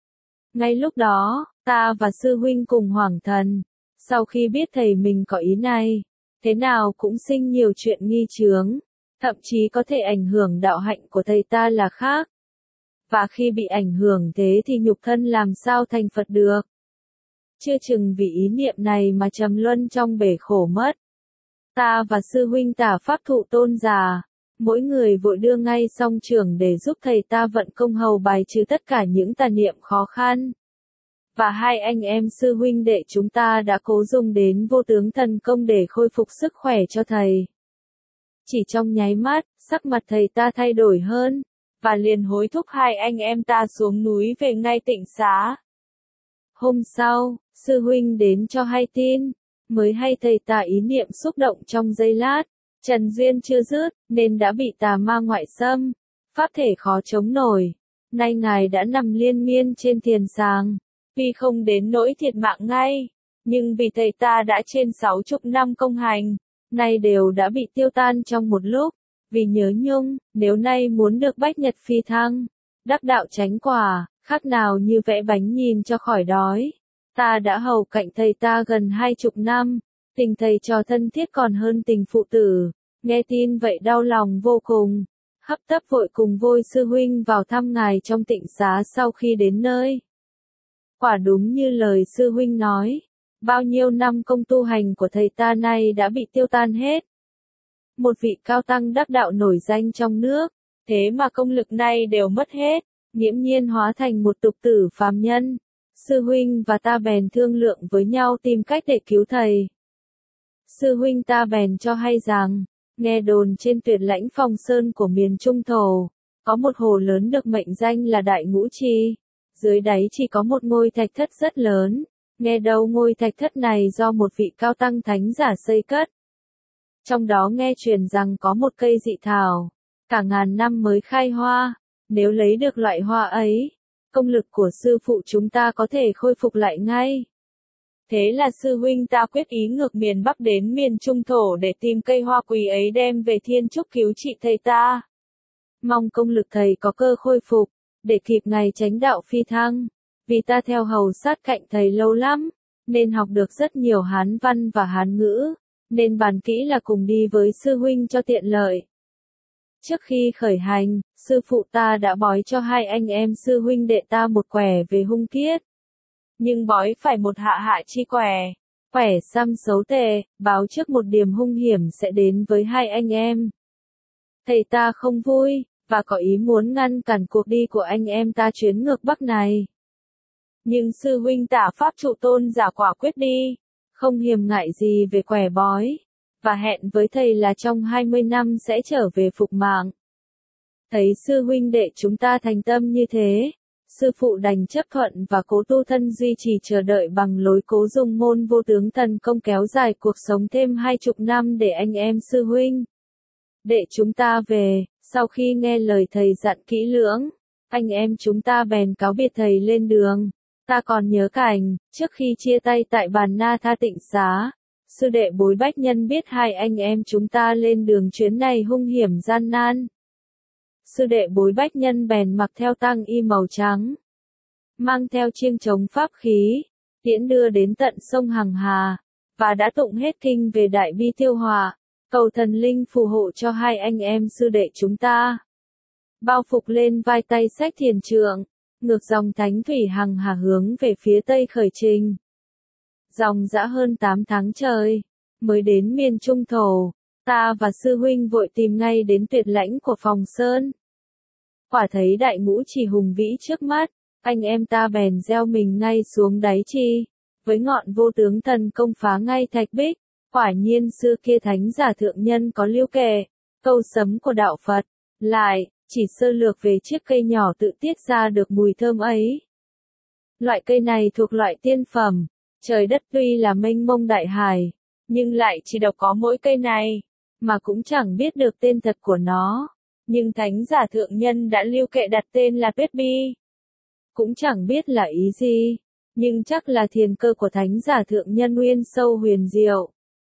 Ngay lúc đó, ta và sư huynh cùng hoảng thần, sau khi biết thầy mình có ý này, thế nào cũng sinh nhiều chuyện nghi chướng, thậm chí có thể ảnh hưởng đạo hạnh của thầy ta là khác. Và khi bị ảnh hưởng thế thì nhục thân làm sao thành Phật được. Chưa chừng vì ý niệm này mà trầm luân trong bể khổ mất. Ta và sư huynh Tả Pháp Thụ tôn giả, mỗi người vội đưa ngay song trưởng để giúp thầy ta vận công hầu bài trừ tất cả những tà niệm khó khăn. Và hai anh em sư huynh đệ chúng ta đã cố dùng đến vô tướng thần công để khôi phục sức khỏe cho thầy. Chỉ trong nháy mắt, sắc mặt thầy ta thay đổi hơn, và liền hối thúc hai anh em ta xuống núi về ngay tịnh xá. Hôm sau, sư huynh đến cho hay tin, mới hay thầy ta ý niệm xúc động trong giây lát, trần duyên chưa dứt, nên đã bị tà ma ngoại xâm, pháp thể khó chống nổi. Nay ngài đã nằm liên miên trên thiền sàng, tuy không đến nỗi thiệt mạng ngay, nhưng vì thầy ta đã trên 60 năm công hành, nay đều đã bị tiêu tan trong một lúc. Vì nhớ nhung, nếu nay muốn được bách nhật phi thăng, đắc đạo chánh quả, khác nào như vẽ bánh nhìn cho khỏi đói. Ta đã hầu cạnh thầy ta gần 20 năm, tình thầy trò thân thiết còn hơn tình phụ tử, nghe tin vậy đau lòng vô cùng, hấp tấp vội cùng Vôi sư huynh vào thăm ngài trong tịnh xá sau khi đến nơi. Quả đúng như lời sư huynh nói, bao nhiêu năm công tu hành của thầy ta nay đã bị tiêu tan hết. Một vị cao tăng đắc đạo nổi danh trong nước, thế mà công lực này đều mất hết, nghiễm nhiên hóa thành một tục tử phàm nhân. Sư huynh và ta bèn thương lượng với nhau tìm cách để cứu thầy. Sư huynh ta bèn cho hay rằng, nghe đồn trên Tuyệt Lãnh Phong Sơn của miền Trung Thổ, có một hồ lớn được mệnh danh là Đại Ngũ Chi. Dưới đáy chỉ có một ngôi thạch thất rất lớn, nghe đâu ngôi thạch thất này do một vị cao tăng thánh giả xây cất. Trong đó nghe truyền rằng có một cây dị thảo, cả ngàn năm mới khai hoa, nếu lấy được loại hoa ấy, công lực của sư phụ chúng ta có thể khôi phục lại ngay. Thế là sư huynh ta quyết ý ngược miền Bắc đến miền Trung Thổ để tìm cây hoa quý ấy đem về Thiên Trúc cứu trị thầy ta. Mong công lực thầy có cơ khôi phục, để kịp ngày chánh đạo phi thăng. Vì ta theo hầu sát cạnh thầy lâu lắm, nên học được rất nhiều Hán văn và Hán ngữ, nên bàn kỹ là cùng đi với sư huynh cho tiện lợi. Trước khi khởi hành, sư phụ ta đã bói cho hai anh em sư huynh đệ ta một quẻ về hung kiết. Nhưng bói phải một hạ hạ chi quẻ, quẻ xăm xấu tệ, báo trước một điểm hung hiểm sẽ đến với hai anh em. Thầy ta không vui, và có ý muốn ngăn cản cuộc đi của anh em ta chuyến ngược Bắc này. Nhưng sư huynh Tả Pháp Trụ Tôn giả quả quyết đi, không hiềm ngại gì về quẻ bói, và hẹn với thầy là trong 20 năm sẽ trở về phục mạng. Thấy sư huynh đệ chúng ta thành tâm như thế, sư phụ đành chấp thuận và cố tu thân duy trì chờ đợi bằng lối cố dùng môn vô tướng thần công kéo dài cuộc sống thêm 20 năm để anh em sư huynh đệ chúng ta về. Sau khi nghe lời thầy dặn kỹ lưỡng, anh em chúng ta bèn cáo biệt thầy lên đường. Ta còn nhớ cảnh, trước khi chia tay tại bàn Na Tha Tịnh Xá, sư đệ Bối Bách Nhân biết hai anh em chúng ta lên đường chuyến này hung hiểm gian nan. Sư đệ Bối Bách Nhân bèn mặc theo tang y màu trắng, mang theo chiêng trống pháp khí, tiễn đưa đến tận sông Hằng Hà, và đã tụng hết kinh về đại bi tiêu hòa, cầu thần linh phù hộ cho hai anh em sư đệ chúng ta. Bao phục lên vai tay xách thiền trượng, ngược dòng thánh thủy Hằng Hà hướng về phía tây khởi trình. Dòng dã hơn 8 tháng trời, mới đến miền Trung Thổ, ta và sư huynh vội tìm ngay đến Tuyệt Lãnh của Phòng Sơn. Quả thấy Đại Ngũ Chỉ hùng vĩ trước mắt, anh em ta bèn gieo mình ngay xuống đáy chi, với ngọn vô tướng thần công phá ngay thạch bích. Quả nhiên xưa kia thánh giả thượng nhân có lưu kệ, câu sấm của đạo Phật, lại, chỉ sơ lược về chiếc cây nhỏ tự tiết ra được mùi thơm ấy. Loại cây này thuộc loại tiên phẩm, trời đất tuy là mênh mông đại hải, nhưng lại chỉ độc có mỗi cây này, mà cũng chẳng biết được tên thật của nó. Nhưng thánh giả thượng nhân đã lưu kệ đặt tên là Tuyết Bi. Cũng chẳng biết là ý gì, nhưng chắc là thiền cơ của thánh giả thượng nhân nguyên sâu huyền diệu.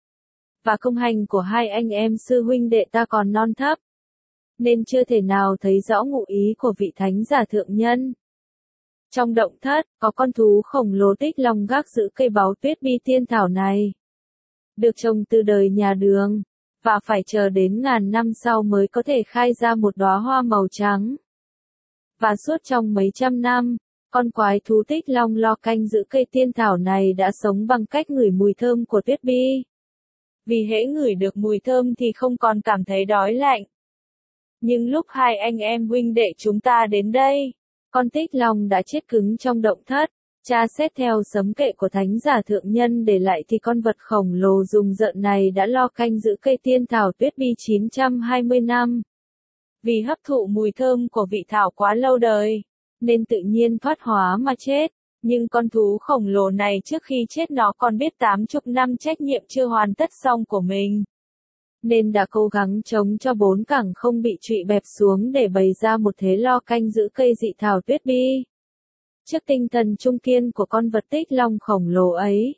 Và công hành của hai anh em sư huynh đệ ta còn non thấp, nên chưa thể nào thấy rõ ngụ ý của vị thánh giả thượng nhân. Trong động thất, có con thú khổng lồ Tích Long gác giữ cây báu Tuyết Bi tiên thảo này. Được trồng từ đời nhà Đường, và phải chờ đến ngàn năm sau mới có thể khai ra một đóa hoa màu trắng. Và suốt trong mấy trăm năm, con quái thú Tích Long lo canh giữ cây tiên thảo này đã sống bằng cách ngửi mùi thơm của Tuyết Bi. Vì hễ ngửi được mùi thơm thì không còn cảm thấy đói lạnh. Nhưng lúc hai anh em huynh đệ chúng ta đến đây, con Tích Long đã chết cứng trong động thất. Tra xét theo sấm kệ của thánh giả thượng nhân để lại thì con vật khổng lồ rùng rợn này đã lo canh giữ cây tiên thảo Tuyết Bi 920 năm. Vì hấp thụ mùi thơm của vị thảo quá lâu đời, nên tự nhiên thoát hóa mà chết. Nhưng con thú khổng lồ này trước khi chết nó còn biết 80 năm trách nhiệm chưa hoàn tất xong của mình, nên đã cố gắng chống cho bốn cẳng không bị trụy bẹp xuống để bày ra một thế lo canh giữ cây dị thảo Tuyết Bi. Trước tinh thần trung kiên của con vật Tích Long khổng lồ ấy,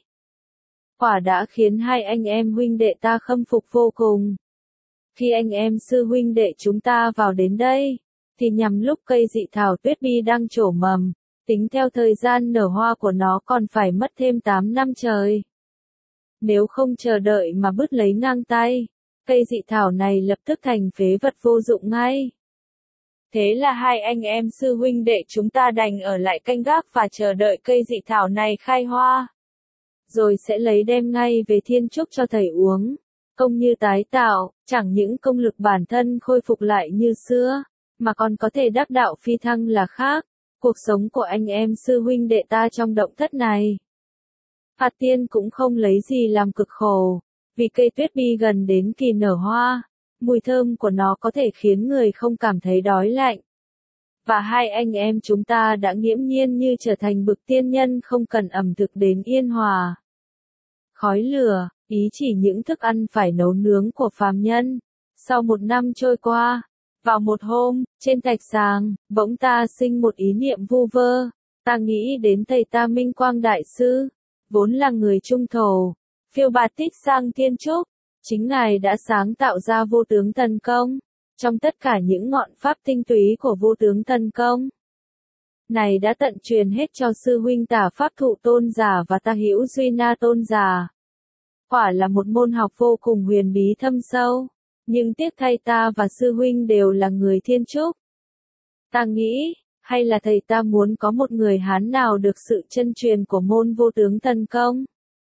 quả đã khiến hai anh em huynh đệ ta khâm phục vô cùng. Khi anh em sư huynh đệ chúng ta vào đến đây, thì nhằm lúc cây dị thảo Tuyết Bi đang trổ mầm, tính theo thời gian nở hoa của nó còn phải mất thêm 8 năm trời. Nếu không chờ đợi mà bứt lấy ngang tay, cây dị thảo này lập tức thành phế vật vô dụng ngay. Thế là hai anh em sư huynh đệ chúng ta đành ở lại canh gác và chờ đợi cây dị thảo này khai hoa. Rồi sẽ lấy đem ngay về thiên trúc cho thầy uống. Công như tái tạo, chẳng những công lực bản thân khôi phục lại như xưa, mà còn có thể đắc đạo phi thăng là khác. Cuộc sống của anh em sư huynh đệ ta trong động thất này. Phạt Tiên cũng không lấy gì làm cực khổ, vì cây tuyết bi gần đến kỳ nở hoa, mùi thơm của nó có thể khiến người không cảm thấy đói lạnh. Và hai anh em chúng ta đã nghiễm nhiên như trở thành bậc tiên nhân không cần ẩm thực đến yên hòa. Khói lửa, ý chỉ những thức ăn phải nấu nướng của phàm nhân. Sau một năm trôi qua, vào một hôm, trên thạch sàng, bỗng ta sinh một ý niệm vu vơ. Ta nghĩ đến thầy ta Minh Quang Đại Sư, vốn là người trung thổ, phiêu bạt tích sang thiên trúc. Chính Ngài đã sáng tạo ra vô tướng thần công. Trong tất cả những ngọn pháp tinh túy của vô tướng thần công này đã tận truyền hết cho sư huynh Tả Pháp Thụ Tôn giả và Ta Hữu Duy Na Tôn giả. Quả là một môn học vô cùng huyền bí thâm sâu, nhưng tiếc thay ta và sư huynh đều là người thiên trúc. Ta nghĩ, hay là thầy ta muốn có một người Hán nào được sự chân truyền của môn vô tướng thần công,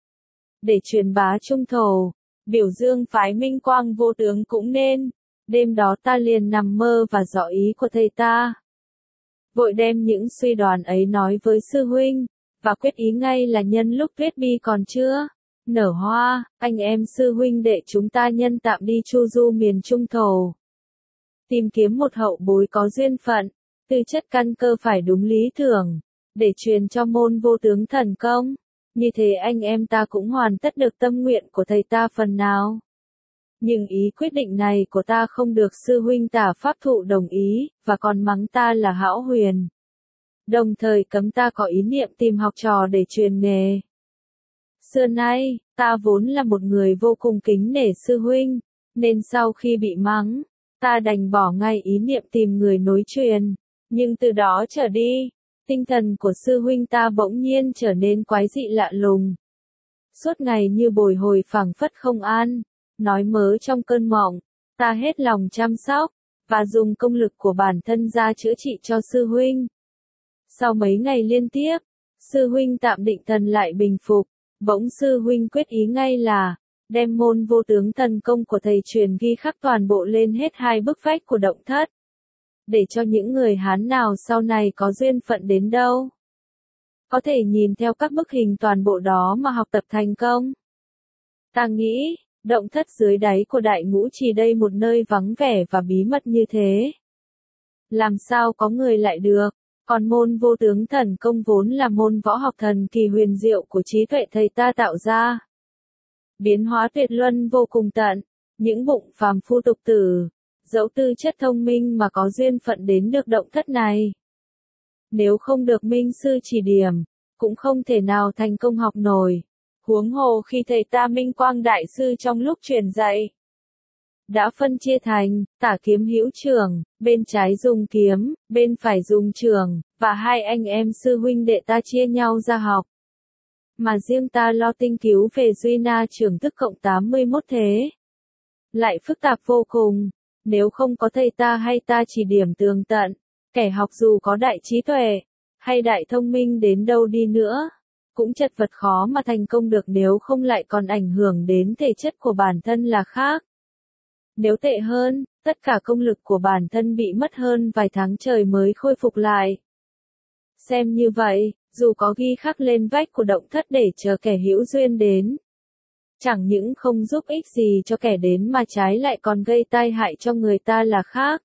để truyền bá trung thổ, biểu dương phái Minh Quang vô tướng cũng nên. Đêm đó ta liền nằm mơ và rõ ý của thầy ta. Vội đem những suy đoán ấy nói với sư huynh, và quyết ý ngay là nhân lúc tuyết bi còn chưa nở hoa, anh em sư huynh đệ chúng ta nhân tạm đi chu du miền trung thổ. Tìm kiếm một hậu bối có duyên phận, tư chất căn cơ phải đúng lý tưởng, để truyền cho môn vô tướng thần công. Như thế anh em ta cũng hoàn tất được tâm nguyện của thầy ta phần nào. Nhưng ý quyết định này của ta không được sư huynh Tả Pháp Thụ đồng ý, và còn mắng ta là hão huyền. Đồng thời cấm ta có ý niệm tìm học trò để truyền nghề. Xưa nay, ta vốn là một người vô cùng kính nể sư huynh, nên sau khi bị mắng, ta đành bỏ ngay ý niệm tìm người nối truyền. Nhưng từ đó trở đi, tinh thần của sư huynh ta bỗng nhiên trở nên quái dị lạ lùng. Suốt ngày như bồi hồi phảng phất không an, nói mớ trong cơn mộng. Ta hết lòng chăm sóc, và dùng công lực của bản thân ra chữa trị cho sư huynh. Sau mấy ngày liên tiếp, sư huynh tạm định thần lại bình phục. Bỗng sư huynh quyết ý ngay là đem môn vô tướng thần công của thầy truyền ghi khắc toàn bộ lên hết 2 bức vách của động thất, để cho những người Hán nào sau này có duyên phận đến đâu, có thể nhìn theo các bức hình toàn bộ đó mà học tập thành công. Ta nghĩ, động thất dưới đáy của Đại Ngũ Trì đây một nơi vắng vẻ và bí mật như thế, làm sao có người lại được. Còn môn vô tướng thần công vốn là môn võ học thần kỳ huyền diệu của trí tuệ thầy ta tạo ra. Biến hóa tuyệt luân vô cùng tận, những bụng phàm phu tục tử, dẫu tư chất thông minh mà có duyên phận đến được động thất này. Nếu không được minh sư chỉ điểm, cũng không thể nào thành công học nổi. Huống hồ khi thầy ta Minh Quang Đại Sư trong lúc truyền dạy, đã phân chia thành Tả Kiếm Hữu Trường, bên trái dùng kiếm, bên phải dùng trường, và hai anh em sư huynh đệ ta chia nhau ra học. Mà riêng ta lo tinh cứu về Duy Na trường thức cộng 81 thế. Lại phức tạp vô cùng, nếu không có thầy ta hay ta chỉ điểm tường tận, kẻ học dù có đại trí tuệ, hay đại thông minh đến đâu đi nữa, cũng chật vật khó mà thành công được nếu không lại còn ảnh hưởng đến thể chất của bản thân là khác. Nếu tệ hơn, tất cả công lực của bản thân bị mất hơn vài tháng trời mới khôi phục lại. Xem như vậy, dù có ghi khắc lên vách của động thất để chờ kẻ hữu duyên đến, chẳng những không giúp ích gì cho kẻ đến mà trái lại còn gây tai hại cho người ta là khác.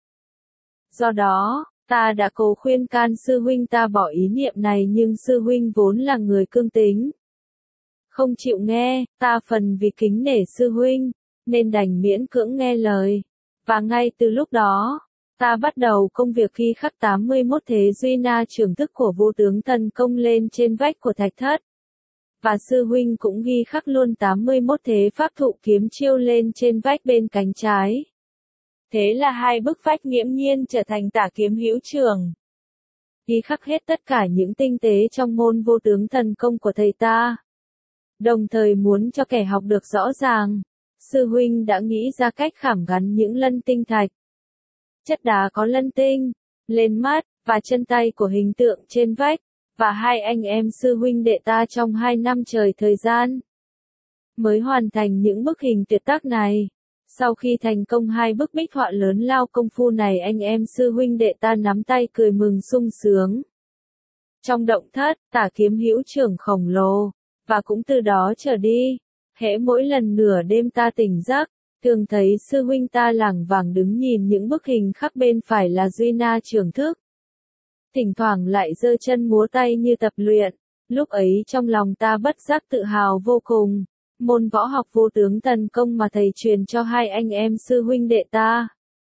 Do đó, ta đã cố khuyên can sư huynh ta bỏ ý niệm này nhưng sư huynh vốn là người cương tính, không chịu nghe. Ta phần vì kính nể sư huynh, nên đành miễn cưỡng nghe lời. Và ngay từ lúc đó, ta bắt đầu công việc ghi khắc 81 thế Duy Na trường thức của vô tướng thần công lên trên vách của thạch thất. Và sư huynh cũng ghi khắc luôn 81 thế pháp thụ kiếm chiêu lên trên vách bên cánh trái. Thế là 2 bức vách nghiễm nhiên trở thành Tả Kiếm Hữu Trường. Ghi khắc hết tất cả những tinh tế trong môn vô tướng thần công của thầy ta. Đồng thời muốn cho kẻ học được rõ ràng, sư huynh đã nghĩ ra cách khảm gắn những lân tinh thạch. Chất đá có lân tinh, lên mắt, và chân tay của hình tượng trên vách, và hai anh em sư huynh đệ ta trong 2 năm trời thời gian mới hoàn thành những bức hình tuyệt tác này. Sau khi thành công 2 bức bích họa lớn lao công phu này, anh em sư huynh đệ ta nắm tay cười mừng sung sướng. Trong động thất, Tả Kiếm hữu trưởng khổng lồ, và cũng từ đó trở đi, hễ mỗi lần nửa đêm ta tỉnh giấc, thường thấy sư huynh ta lảng vảng đứng nhìn những bức hình khắc bên phải là Duy Na trưởng thức. Thỉnh thoảng lại giơ chân múa tay như tập luyện, lúc ấy trong lòng ta bất giác tự hào vô cùng. Môn võ học vô tướng tần công mà thầy truyền cho hai anh em sư huynh đệ ta.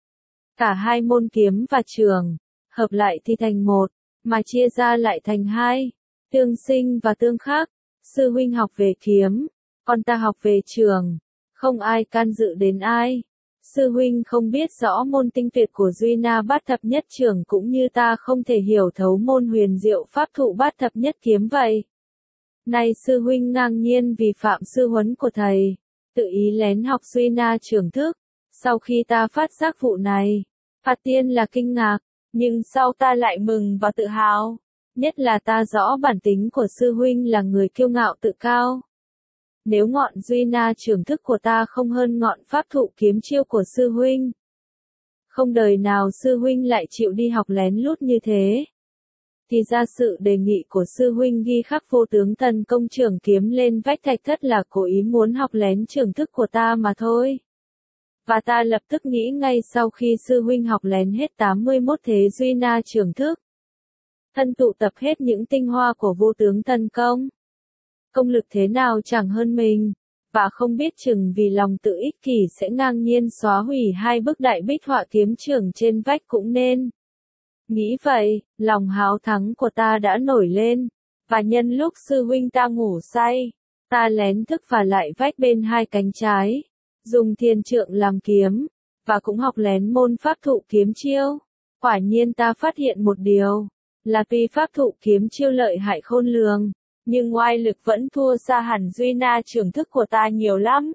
Cả hai môn kiếm và trường, hợp lại thì thành một, mà chia ra lại thành hai, tương sinh và tương khắc. Sư huynh học về kiếm, còn ta học về trường, không ai can dự đến ai. Sư huynh không biết rõ môn tinh tuyệt của Duy Na bát thập nhất trường cũng như ta không thể hiểu thấu môn huyền diệu pháp thụ bát thập nhất kiếm vậy. Nay sư huynh ngang nhiên vi phạm sư huấn của thầy, tự ý lén học Duy Na trưởng thức. Sau khi ta phát giác vụ này, phạt tiên là kinh ngạc, nhưng sau ta lại mừng và tự hào. Nhất là ta rõ bản tính của sư huynh là người kiêu ngạo tự cao. Nếu ngọn Duy Na trưởng thức của ta không hơn ngọn pháp thụ kiếm chiêu của sư huynh, không đời nào sư huynh lại chịu đi học lén lút như thế. Thì ra sự đề nghị của sư huynh ghi khắc vô tướng tần công trưởng kiếm lên vách thạch thất là cố ý muốn học lén trưởng thức của ta mà thôi. Và ta lập tức nghĩ ngay sau khi sư huynh học lén hết 81 thế Duy Na trưởng thức, thân tụ tập hết những tinh hoa của vô tướng tần công, công lực thế nào chẳng hơn mình, và không biết chừng vì lòng tự ích kỷ sẽ ngang nhiên xóa hủy 2 bức đại bích họa kiếm trưởng trên vách cũng nên. Nghĩ vậy, lòng háo thắng của ta đã nổi lên, và nhân lúc sư huynh ta ngủ say, ta lén thức và lại vách bên 2 cánh trái, dùng thiên trượng làm kiếm, và cũng học lén môn pháp thụ kiếm chiêu. Quả nhiên ta phát hiện một điều, là tuy pháp thụ kiếm chiêu lợi hại khôn lường, nhưng oai lực vẫn thua xa hẳn Duy Na trưởng thức của ta nhiều lắm.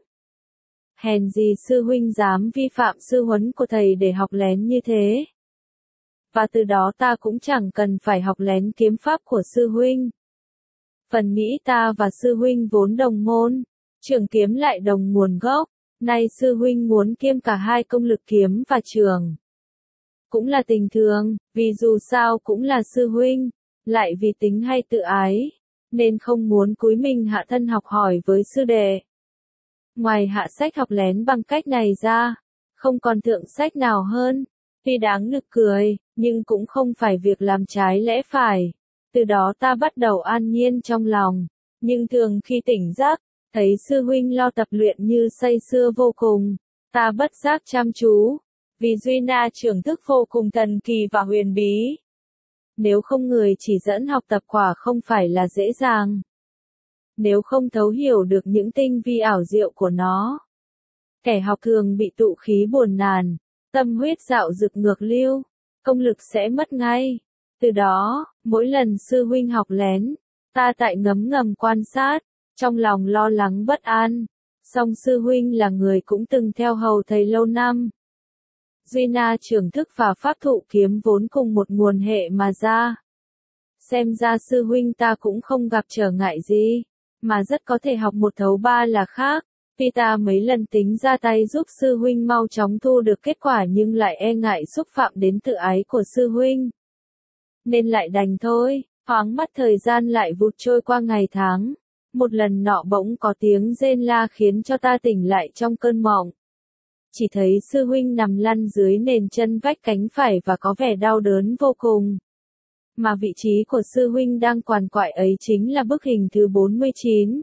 Hèn gì sư huynh dám vi phạm sư huấn của thầy để học lén như thế. Và từ đó ta cũng chẳng cần phải học lén kiếm pháp của sư huynh. Phần nghĩ ta và sư huynh vốn đồng môn, trường kiếm lại đồng nguồn gốc, nay sư huynh muốn kiêm cả hai công lực kiếm và trường. Cũng là tình thường, vì dù sao cũng là sư huynh, lại vì tính hay tự ái, nên không muốn cúi mình hạ thân học hỏi với sư đệ. Ngoài hạ sách học lén bằng cách này ra, không còn thượng sách nào hơn. Tuy đáng nực cười, nhưng cũng không phải việc làm trái lẽ phải. Từ đó ta bắt đầu an nhiên trong lòng. Nhưng thường khi tỉnh giấc, thấy sư huynh lo tập luyện như say sưa vô cùng, ta bất giác chăm chú. Vì Duy Na trưởng thức vô cùng thần kỳ và huyền bí. Nếu không người chỉ dẫn học tập quả không phải là dễ dàng. Nếu không thấu hiểu được những tinh vi ảo diệu của nó, kẻ học thường bị tụ khí buồn nản, tâm huyết dạo dực ngược lưu, công lực sẽ mất ngay. Từ đó, mỗi lần sư huynh học lén, ta tại ngấm ngầm quan sát, trong lòng lo lắng bất an. Song sư huynh là người cũng từng theo hầu thầy lâu năm. Duy Na trưởng thức và pháp thụ kiếm vốn cùng một nguồn hệ mà ra. Xem ra sư huynh ta cũng không gặp trở ngại gì, mà rất có thể học một thấu ba là khác. Tuy ta mấy lần tính ra tay giúp sư huynh mau chóng thu được kết quả nhưng lại e ngại xúc phạm đến tự ái của sư huynh. Nên lại đành thôi, thoáng mắt thời gian lại vụt trôi qua ngày tháng. Một lần nọ bỗng có tiếng rên la khiến cho ta tỉnh lại trong cơn mộng. Chỉ thấy sư huynh nằm lăn dưới nền chân vách cánh phải và có vẻ đau đớn vô cùng. Mà vị trí của sư huynh đang quằn quại ấy chính là bức hình thứ 49.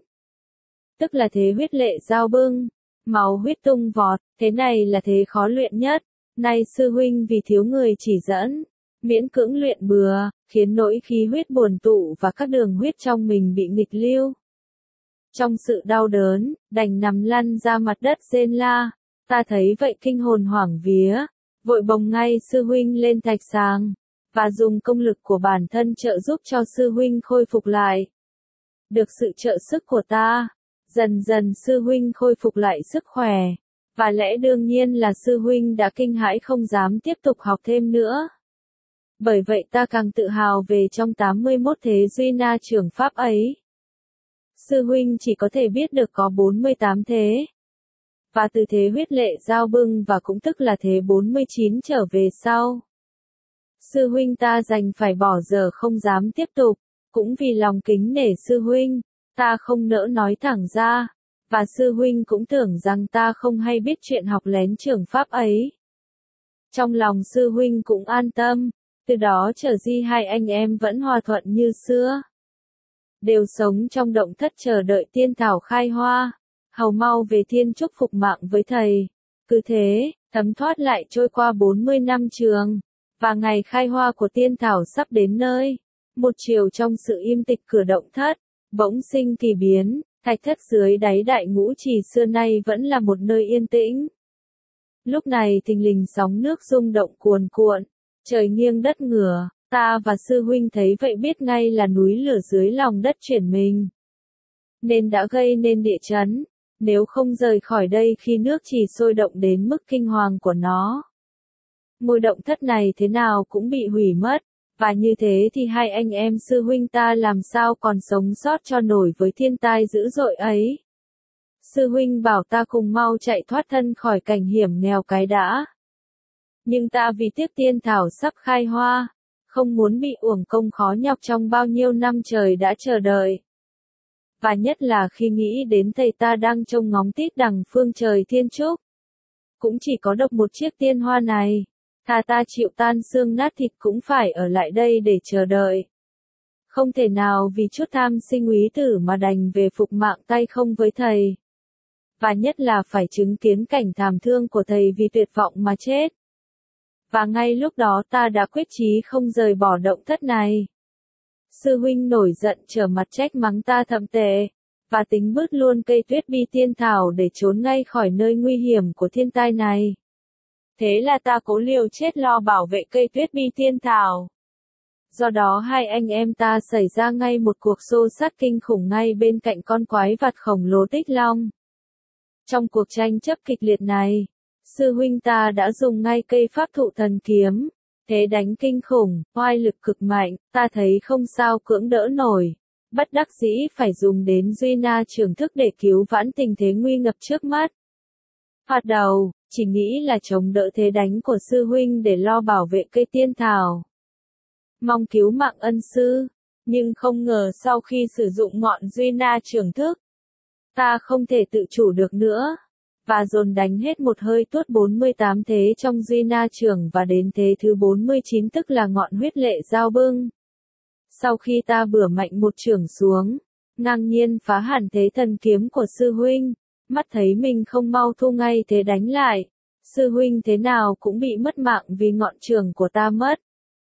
Tức là thế huyết lệ giao bưng, máu huyết tung vọt, thế này là thế khó luyện nhất. Nay sư huynh vì thiếu người chỉ dẫn, miễn cưỡng luyện bừa, khiến nỗi khí huyết buồn tụ và các đường huyết trong mình bị nghịch lưu. Trong sự đau đớn, đành nằm lăn ra mặt đất rên la. Ta thấy vậy kinh hồn hoảng vía, vội bồng ngay sư huynh lên thạch sàng, và dùng công lực của bản thân trợ giúp cho sư huynh khôi phục lại. Được sự trợ sức của ta, dần dần sư huynh khôi phục lại sức khỏe, và lẽ đương nhiên là sư huynh đã kinh hãi không dám tiếp tục học thêm nữa. Bởi vậy ta càng tự hào về trong 81 thế duy na trường Pháp ấy. Sư huynh chỉ có thể biết được có 48 thế. Và từ thế huyết lệ giao bưng và cũng tức là thế 49 trở về sau. Sư huynh ta đành phải bỏ giờ không dám tiếp tục, cũng vì lòng kính nể sư huynh, ta không nỡ nói thẳng ra, và sư huynh cũng tưởng rằng ta không hay biết chuyện học lén trường Pháp ấy. Trong lòng sư huynh cũng an tâm, từ đó trở đi hai anh em vẫn hòa thuận như xưa. Đều sống trong động thất chờ đợi tiên thảo khai hoa, hầu mau về thiên chúc phục mạng với thầy. Cứ thế, thấm thoát lại trôi qua 40 năm trường, và ngày khai hoa của tiên thảo sắp đến nơi. Một chiều trong sự im tịch cửa động thất, bỗng sinh kỳ biến, thạch thất dưới đáy đại ngũ trì xưa nay vẫn là một nơi yên tĩnh. Lúc này thình lình sóng nước rung động cuồn cuộn, trời nghiêng đất ngửa, ta và sư huynh thấy vậy biết ngay là núi lửa dưới lòng đất chuyển mình. Nên đã gây nên địa chấn, nếu không rời khỏi đây khi nước trì sôi động đến mức kinh hoàng của nó. Ngôi động thất này thế nào cũng bị hủy mất, và như thế thì hai anh em sư huynh ta làm sao còn sống sót cho nổi với thiên tai dữ dội ấy. Sư huynh bảo ta cùng mau chạy thoát thân khỏi cảnh hiểm nghèo cái đã. Nhưng ta vì tiếc tiên thảo sắp khai hoa, không muốn bị uổng công khó nhọc trong bao nhiêu năm trời đã chờ đợi. Và nhất là khi nghĩ đến thầy ta đang trông ngóng tít đằng phương trời thiên trúc. Cũng chỉ có độc một chiếc tiên hoa này, thà ta chịu tan xương nát thịt cũng phải ở lại đây để chờ đợi. Không thể nào vì chút tham sinh úy tử mà đành về phục mạng tay không với thầy. Và nhất là phải chứng kiến cảnh thảm thương của thầy vì tuyệt vọng mà chết. Và ngay lúc đó ta đã quyết chí không rời bỏ động thất này. Sư huynh nổi giận trở mặt trách mắng ta thậm tệ, và tính bứt luôn cây tuyết bi tiên thảo để trốn ngay khỏi nơi nguy hiểm của thiên tai này. Thế là ta cố liều chết lo bảo vệ cây tuyết bi tiên thảo. Do đó hai anh em ta xảy ra ngay một cuộc xô xát kinh khủng ngay bên cạnh con quái vật khổng lồ Tích Long. Trong cuộc tranh chấp kịch liệt này, sư huynh ta đã dùng ngay cây pháp thụ thần kiếm, thế đánh kinh khủng, oai lực cực mạnh, ta thấy không sao cưỡng đỡ nổi, bất đắc dĩ phải dùng đến Duy Na trường thức để cứu vãn tình thế nguy ngập trước mắt. Hoạt đầu, chỉ nghĩ là chống đỡ thế đánh của sư huynh để lo bảo vệ cây tiên thảo. Mong cứu mạng ân sư, nhưng không ngờ sau khi sử dụng ngọn Duy Na trường thức, ta không thể tự chủ được nữa, và dồn đánh hết một hơi tuốt 48 thế trong Duy Na trường và đến thế thứ 49 tức là ngọn huyết lệ giao bưng. Sau khi ta bửa mạnh một chưởng xuống, ngang nhiên phá hẳn thế thần kiếm của sư huynh, mắt thấy mình không mau thu ngay thế đánh lại, sư huynh thế nào cũng bị mất mạng vì ngọn chưởng của ta mất.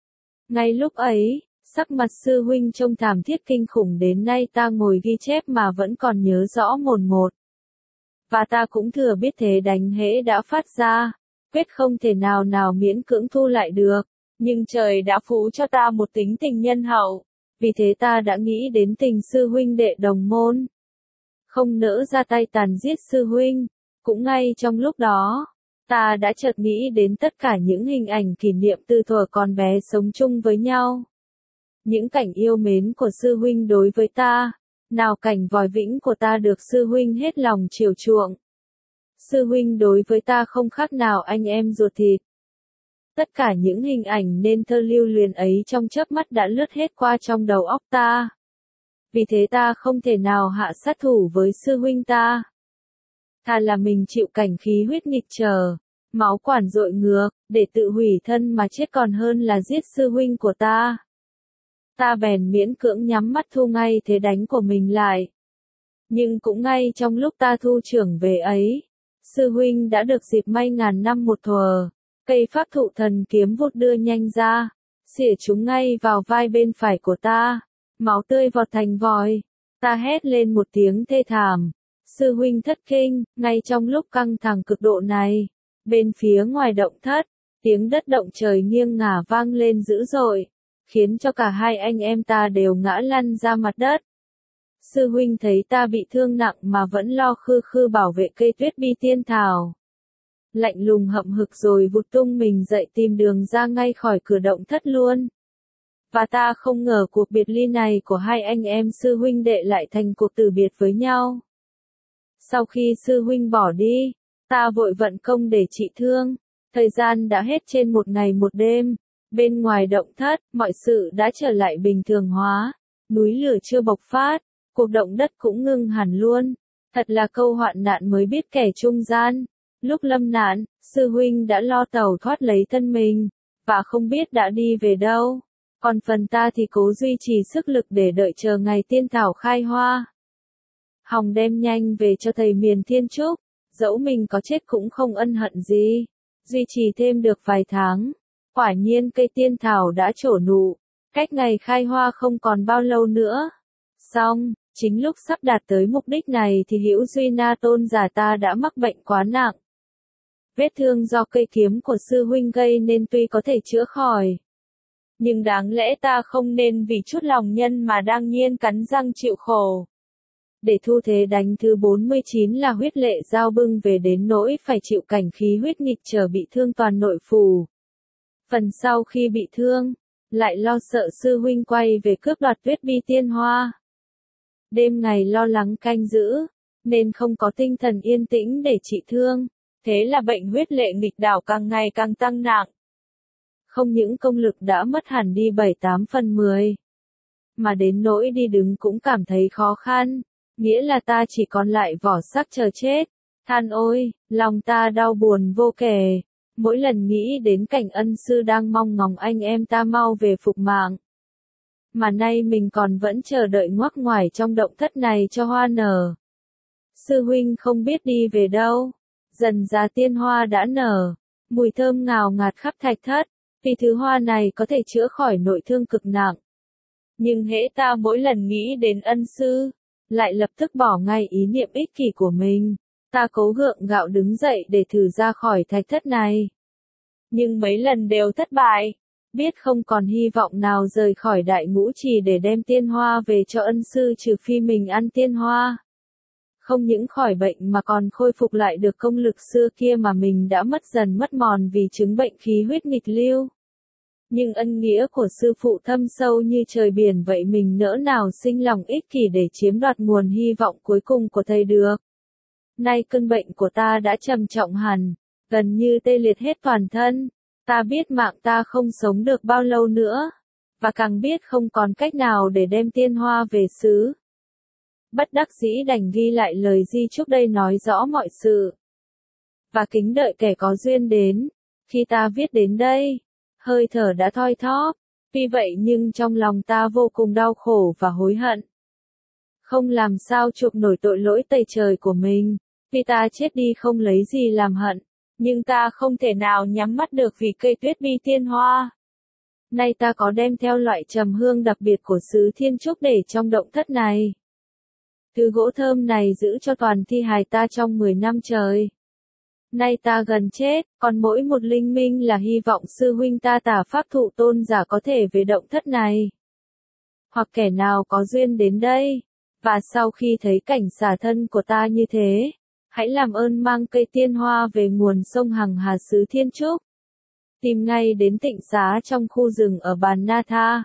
Ngay lúc ấy, sắc mặt sư huynh trông thảm thiết kinh khủng đến nay ta ngồi ghi chép mà vẫn còn nhớ rõ mồn một. Và ta cũng thừa biết thế đánh hễ đã phát ra, quyết không thể nào miễn cưỡng thu lại được, nhưng trời đã phú cho ta một tính tình nhân hậu, vì thế ta đã nghĩ đến tình sư huynh đệ đồng môn. Không nỡ ra tay tàn giết sư huynh, cũng ngay trong lúc đó, ta đã chợt nghĩ đến tất cả những hình ảnh kỷ niệm từ thuở còn bé sống chung với nhau. Những cảnh yêu mến của sư huynh đối với ta, nào cảnh vòi vĩnh của ta được sư huynh hết lòng chiều chuộng. Sư huynh đối với ta không khác nào anh em ruột thịt. Tất cả những hình ảnh nên thơ lưu luyến ấy trong chớp mắt đã lướt hết qua trong đầu óc ta. Vì thế ta không thể nào hạ sát thủ với sư huynh ta. Thà là mình chịu cảnh khí huyết nghịch trở, máu quản dội ngược, để tự hủy thân mà chết còn hơn là giết sư huynh của ta. Ta bèn miễn cưỡng nhắm mắt thu ngay thế đánh của mình lại. Nhưng cũng ngay trong lúc ta thu trưởng về ấy, sư huynh đã được dịp may ngàn năm một thuở, cây pháp thụ thần kiếm vút đưa nhanh ra, xỉa chúng ngay vào vai bên phải của ta, máu tươi vọt thành vòi. Ta hét lên một tiếng thê thảm, sư huynh thất kinh. Ngay trong lúc căng thẳng cực độ này, bên phía ngoài động thất, tiếng đất động trời nghiêng ngả vang lên dữ dội, khiến cho cả hai anh em ta đều ngã lăn ra mặt đất. Sư huynh thấy ta bị thương nặng mà vẫn lo khư khư bảo vệ cây tuyết bi tiên thảo. lạnh lùng hậm hực rồi vụt tung mình dậy tìm đường ra ngay khỏi cửa động thất luôn. Và ta không ngờ cuộc biệt ly này của hai anh em sư huynh đệ lại thành cuộc từ biệt với nhau. Sau khi sư huynh bỏ đi, ta vội vận công để trị thương. Thời gian đã hết trên một ngày một đêm. Bên ngoài động thất, mọi sự đã trở lại bình thường hóa. Núi lửa chưa bộc phát, cuộc động đất cũng ngưng hẳn luôn. Thật là câu hoạn nạn mới biết kẻ trung gian. Lúc lâm nạn, sư huynh đã lo tàu thoát lấy thân mình, và không biết đã đi về đâu. Còn phần ta thì cố duy trì sức lực để đợi chờ ngày tiên thảo khai hoa. Hòng đem nhanh về cho thầy miền thiên trúc, dẫu mình có chết cũng không ân hận gì. Duy trì thêm được vài tháng, quả nhiên cây tiên thảo đã trổ nụ, cách ngày khai hoa không còn bao lâu nữa. Xong, chính lúc sắp đạt tới mục đích này thì Hữu Duy Na tôn giả ta đã mắc bệnh quá nặng. Vết thương do cây kiếm của sư huynh gây nên tuy có thể chữa khỏi, nhưng đáng lẽ ta không nên vì chút lòng nhân mà đang nhiên cắn răng chịu khổ. Để thu thế đánh thứ 49 là huyết lệ giao bưng về đến nỗi phải chịu cảnh khí huyết nghịch trở bị thương toàn nội phủ. Phần sau khi bị thương, lại lo sợ sư huynh quay về cướp đoạt Tuyết Bi Tiên Hoa. Đêm ngày lo lắng canh giữ, nên không có tinh thần yên tĩnh để trị thương. Thế là bệnh huyết lệ nghịch đảo càng ngày càng tăng nặng. Không những công lực đã mất hẳn đi 7/8/10, mà đến nỗi đi đứng cũng cảm thấy khó khăn, nghĩa là ta chỉ còn lại vỏ xác chờ chết. Than ôi, lòng ta đau buồn vô kể, mỗi lần nghĩ đến cảnh ân sư đang mong ngóng anh em ta mau về phục mạng. Mà nay mình còn vẫn chờ đợi ngoắc ngoải trong động thất này cho hoa nở. Sư huynh không biết đi về đâu. Dần ra tiên hoa đã nở, mùi thơm ngào ngạt khắp thạch thất, vì thứ hoa này có thể chữa khỏi nội thương cực nặng. Nhưng hễ ta mỗi lần nghĩ đến ân sư, lại lập tức bỏ ngay ý niệm ích kỷ của mình. Ta cố gượng gạo đứng dậy để thử ra khỏi thạch thất này. Nhưng mấy lần đều thất bại, biết không còn hy vọng nào rời khỏi đại ngũ trì để đem tiên hoa về cho ân sư trừ phi mình ăn tiên hoa. Không những khỏi bệnh mà còn khôi phục lại được công lực xưa kia mà mình đã mất dần mất mòn vì chứng bệnh khí huyết nghịch lưu. Nhưng ân nghĩa của sư phụ thâm sâu như trời biển vậy mình nỡ nào sinh lòng ích kỷ để chiếm đoạt nguồn hy vọng cuối cùng của thầy được. Nay cơn bệnh của ta đã trầm trọng hẳn, gần như tê liệt hết toàn thân. Ta biết mạng ta không sống được bao lâu nữa, và càng biết không còn cách nào để đem tiên hoa về xứ. Bất đắc dĩ đành ghi lại lời di chúc đây nói rõ mọi sự. Và kính đợi kẻ có duyên đến. Khi ta viết đến đây, hơi thở đã thoi thóp. Vì vậy nhưng trong lòng ta vô cùng đau khổ và hối hận. Không làm sao chuộc nổi tội lỗi tày trời của mình. Vì ta chết đi không lấy gì làm hận. Nhưng ta không thể nào nhắm mắt được vì cây Tuyết Bi Tiên Hoa. Nay ta có đem theo loại trầm hương đặc biệt của xứ Thiên Trúc để trong động thất này. Thứ gỗ thơm này giữ cho toàn thi hài ta trong 10 năm trời. Nay ta gần chết, còn mỗi một linh minh là hy vọng sư huynh ta Tả Pháp Thụ tôn giả có thể về động thất này. Hoặc kẻ nào có duyên đến đây, và sau khi thấy cảnh xả thân của ta như thế, hãy làm ơn mang cây tiên hoa về nguồn sông Hằng Hà xứ Thiên Trúc. Tìm ngay đến tịnh xá trong khu rừng ở Bàn Na Tha.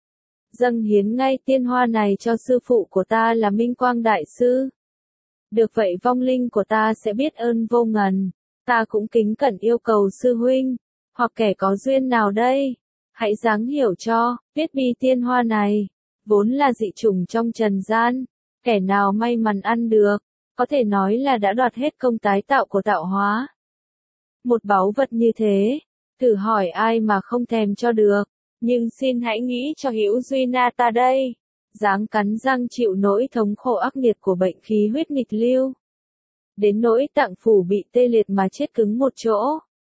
Dâng hiến ngay tiên hoa này cho sư phụ của ta là Minh Quang Đại Sư. Được vậy vong linh của ta sẽ biết ơn vô ngần. Ta cũng kính cẩn yêu cầu sư huynh, hoặc kẻ có duyên nào đây, hãy dáng hiểu cho, Tuyết Bi Tiên Hoa này, vốn là dị chủng trong trần gian, kẻ nào may mắn ăn được, có thể nói là đã đoạt hết công tái tạo của tạo hóa. Một báu vật như thế, thử hỏi ai mà không thèm cho được. Nhưng xin hãy nghĩ cho Hữu Duy Na ta đây, dáng cắn răng chịu nỗi thống khổ ác nghiệt của bệnh khí huyết nghịch lưu. Đến nỗi tạng phủ bị tê liệt mà chết cứng một chỗ.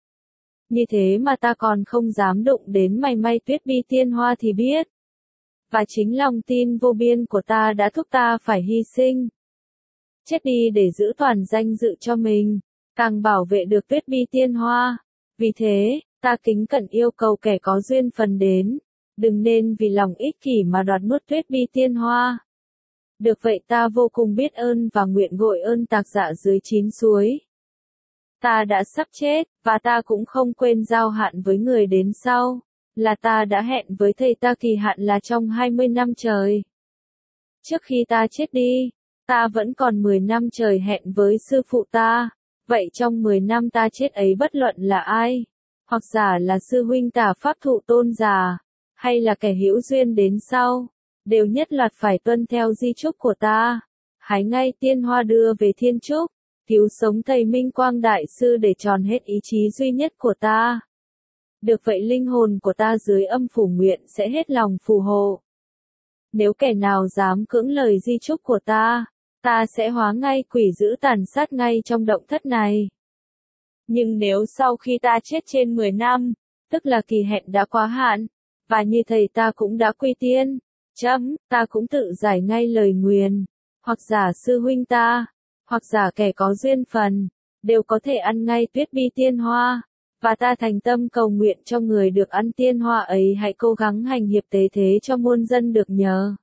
Như thế mà ta còn không dám đụng đến mảy may Tuyết Bi Tiên Hoa thì biết. Và chính lòng tin vô biên của ta đã thúc ta phải hy sinh. Chết đi để giữ toàn danh dự cho mình, càng bảo vệ được Tuyết Bi Tiên Hoa. Vì thế, ta kính cẩn yêu cầu kẻ có duyên phần đến, đừng nên vì lòng ích kỷ mà đoạt nuốt Tuyết Bi Tiên Hoa. Được vậy ta vô cùng biết ơn và nguyện gội ơn Tạc Dạ dưới 9 suối. Ta đã sắp chết, và ta cũng không quên giao hạn với người đến sau, là ta đã hẹn với thầy ta kỳ hạn là trong 20 năm trời. Trước khi ta chết đi, ta vẫn còn 10 năm trời hẹn với sư phụ ta, vậy trong 10 năm ta chết ấy bất luận là ai, hoặc giả là sư huynh Tả Pháp Thụ Tôn giả, hay là kẻ hữu duyên đến sau, đều nhất loạt phải tuân theo di chúc của ta, hái ngay tiên hoa đưa về thiên trúc, cứu sống thầy Minh Quang Đại Sư để tròn hết ý chí duy nhất của ta. Được vậy linh hồn của ta dưới âm phủ nguyện sẽ hết lòng phù hộ. Nếu kẻ nào dám cưỡng lời di chúc của ta, ta sẽ hóa ngay quỷ dữ tàn sát ngay trong động thất này. Nhưng nếu sau khi ta chết trên 10 năm, tức là kỳ hẹn đã quá hạn, và như thầy ta cũng đã quy tiên, ta cũng tự giải ngay lời nguyền, hoặc giả sư huynh ta, hoặc giả kẻ có duyên phần, đều có thể ăn ngay tuyết bi tiên hoa, và ta thành tâm cầu nguyện cho người được ăn tiên hoa ấy hãy cố gắng hành hiệp tế thế cho muôn dân được nhờ.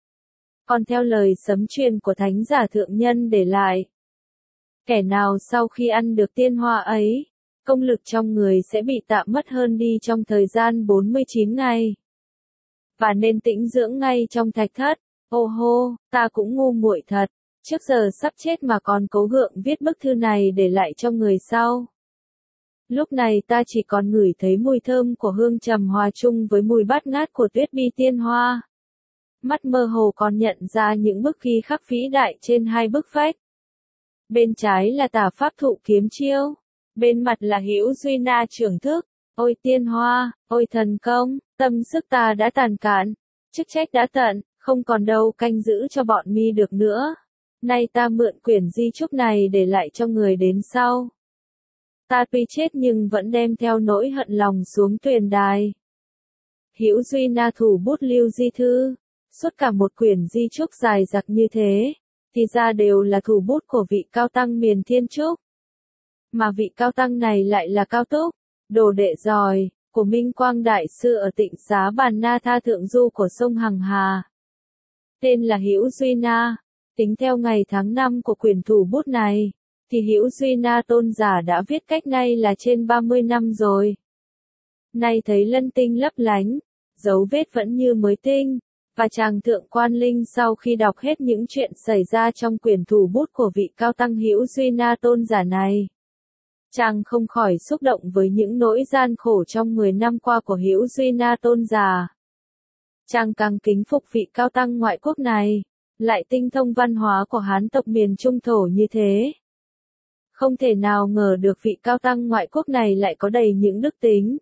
Còn theo lời sấm truyền của thánh giả thượng nhân để lại, kẻ nào sau khi ăn được tiên hoa ấy, công lực trong người sẽ bị tạm mất hơn đi trong thời gian 49 ngày. Và nên tĩnh dưỡng ngay trong thạch thất. Ô hô, ta cũng ngu muội thật, trước giờ sắp chết mà còn cố gượng viết bức thư này để lại cho người sau. Lúc này ta chỉ còn ngửi thấy mùi thơm của hương trầm hòa chung với mùi bát ngát của tuyết bi tiên hoa. Mắt mơ hồ còn nhận ra những bức ghi khắc vĩ đại trên hai bức vách. Bên trái là Tả Pháp Thụ kiếm chiêu, bên mặt là Hữu Duy Na trưởng thức. Ôi tiên hoa, ôi thần công, tâm sức ta đã tàn cạn, chức trách đã tận, không còn đâu canh giữ cho bọn mi được nữa. Nay ta mượn quyển di chúc này để lại cho người đến sau. Ta tuy chết nhưng vẫn đem theo nỗi hận lòng xuống tuyền đài. Hữu Duy Na thủ bút lưu di thư, suốt cả một quyển di chúc dài dặc như thế, thì ra đều là thủ bút của vị cao tăng miền Thiên Trúc. Mà vị cao tăng này lại là Cao Túc, đồ đệ giỏi, của Minh Quang Đại Sư ở Tịnh Xá Bàn Na Tha Thượng Du của sông Hằng Hà. Tên là Hữu Duy Na, tính theo ngày tháng năm của quyển thủ bút này, thì Hữu Duy Na tôn giả đã viết cách nay là trên 30 năm rồi. Nay thấy lân tinh lấp lánh, dấu vết vẫn như mới tinh, và chàng thượng quan linh sau khi đọc hết những chuyện xảy ra trong quyển thủ bút của vị cao tăng Hữu Duy Na tôn giả này, chàng không khỏi xúc động với những nỗi gian khổ trong 10 năm qua của Hữu Duy Na tôn giả. Chàng càng kính phục vị cao tăng ngoại quốc này, lại tinh thông văn hóa của Hán tộc miền Trung Thổ như thế. Không thể nào ngờ được vị cao tăng ngoại quốc này lại có đầy những đức tính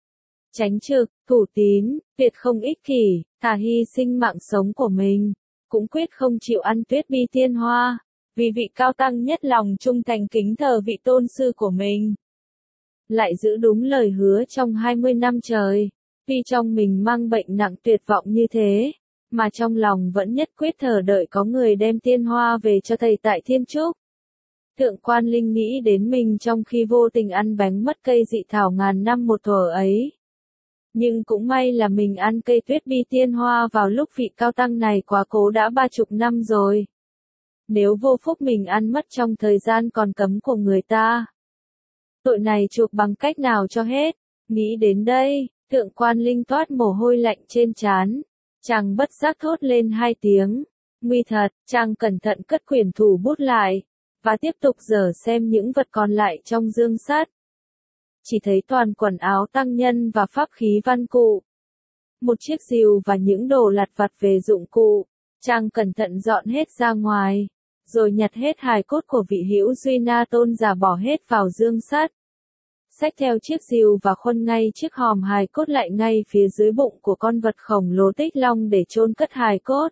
chánh trực, thủ tín, tuyệt không ích kỷ, thà hy sinh mạng sống của mình, cũng quyết không chịu ăn tuyết bi tiên hoa, vì vị cao tăng nhất lòng trung thành kính thờ vị tôn sư của mình. Lại giữ đúng lời hứa trong 20 năm trời, tuy trong mình mang bệnh nặng tuyệt vọng như thế, mà trong lòng vẫn nhất quyết thờ đợi có người đem tiên hoa về cho thầy tại Thiên Trúc. Thượng quan linh nghĩ đến mình trong khi vô tình ăn bánh mất cây dị thảo ngàn năm một thuở ấy. Nhưng cũng may là mình ăn cây tuyết bi tiên hoa vào lúc vị cao tăng này quá cố đã 30 năm rồi. Nếu vô phúc mình ăn mất trong thời gian còn cấm của người ta, tội này chuộc bằng cách nào cho hết. Nghĩ đến đây, thượng quan linh toát mồ hôi lạnh trên trán. Chàng bất giác thốt lên hai tiếng. Nguy thật, chàng cẩn thận cất quyển thủ bút lại, và tiếp tục dở xem những vật còn lại trong dương sắt. Chỉ thấy toàn quần áo tăng nhân và pháp khí văn cụ. Một chiếc rìu và những đồ lặt vặt về dụng cụ. Chàng cẩn thận dọn hết ra ngoài, rồi nhặt hết hài cốt của vị Hữu Duy Na tôn giả bỏ hết vào dương sắt. Xách theo chiếc rìu và khuân ngay chiếc hòm hài cốt lại ngay phía dưới bụng của con vật khổng lồ Tích Long để chôn cất hài cốt.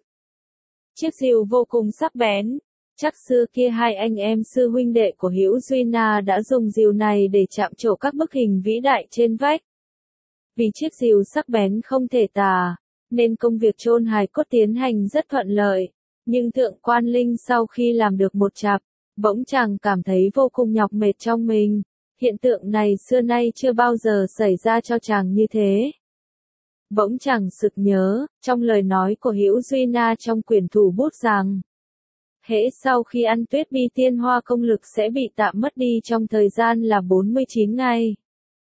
Chiếc rìu vô cùng sắc bén. Chắc xưa kia hai anh em sư huynh đệ của Hữu Duy Na đã dùng rìu này để chạm trổ các bức hình vĩ đại trên vách. Vì chiếc rìu sắc bén không thể tả, nên công việc chôn hài cốt tiến hành rất thuận lợi. Nhưng thượng quan linh sau khi làm được một chặp, bỗng chàng cảm thấy vô cùng nhọc mệt trong mình. Hiện tượng này xưa nay chưa bao giờ xảy ra cho chàng như thế. Bỗng chàng sực nhớ, trong lời nói của Hữu Duy Na trong quyển thủ bút rằng, Hễ sau khi ăn tuyết bi tiên hoa công lực sẽ bị tạm mất đi trong thời gian là 49 ngày.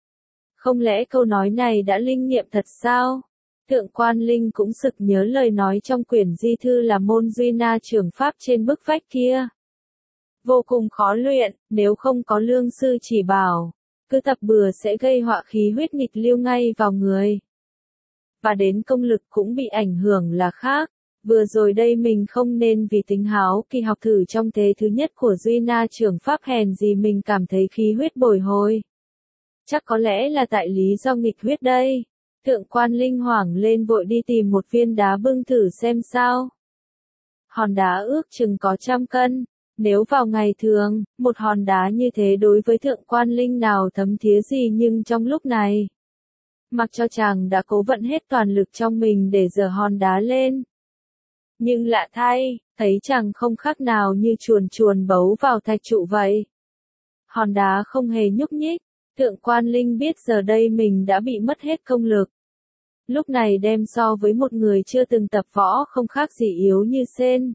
Không lẽ câu nói này đã linh nghiệm thật sao? Thượng quan Linh cũng sực nhớ lời nói trong quyển di thư là môn Duy Na trường pháp trên bức vách kia. Vô cùng khó luyện, nếu không có lương sư chỉ bảo, cứ tập bừa sẽ gây họa khí huyết nghịch lưu ngay vào người. Và đến công lực cũng bị ảnh hưởng là khác. Vừa rồi đây mình không nên vì tính háo kỳ học thử trong thế thứ nhất của Duy Na trường pháp hèn gì mình cảm thấy khí huyết bồi hồi. Chắc có lẽ là tại lý do nghịch huyết đây. Thượng quan Linh hoảng lên vội đi tìm một viên đá bưng thử xem sao. Hòn đá ước chừng có 100 cân. Nếu vào ngày thường, một hòn đá như thế đối với thượng quan Linh nào thấm thía gì, nhưng trong lúc này, mặc cho chàng đã cố vận hết toàn lực trong mình để giở hòn đá lên. Nhưng lạ thay, thấy chàng không khác nào như chuồn chuồn bấu vào thạch trụ vậy. Hòn đá không hề nhúc nhích, thượng quan Linh biết giờ đây mình đã bị mất hết công lực. Lúc này đem so với một người chưa từng tập võ không khác gì yếu như sên.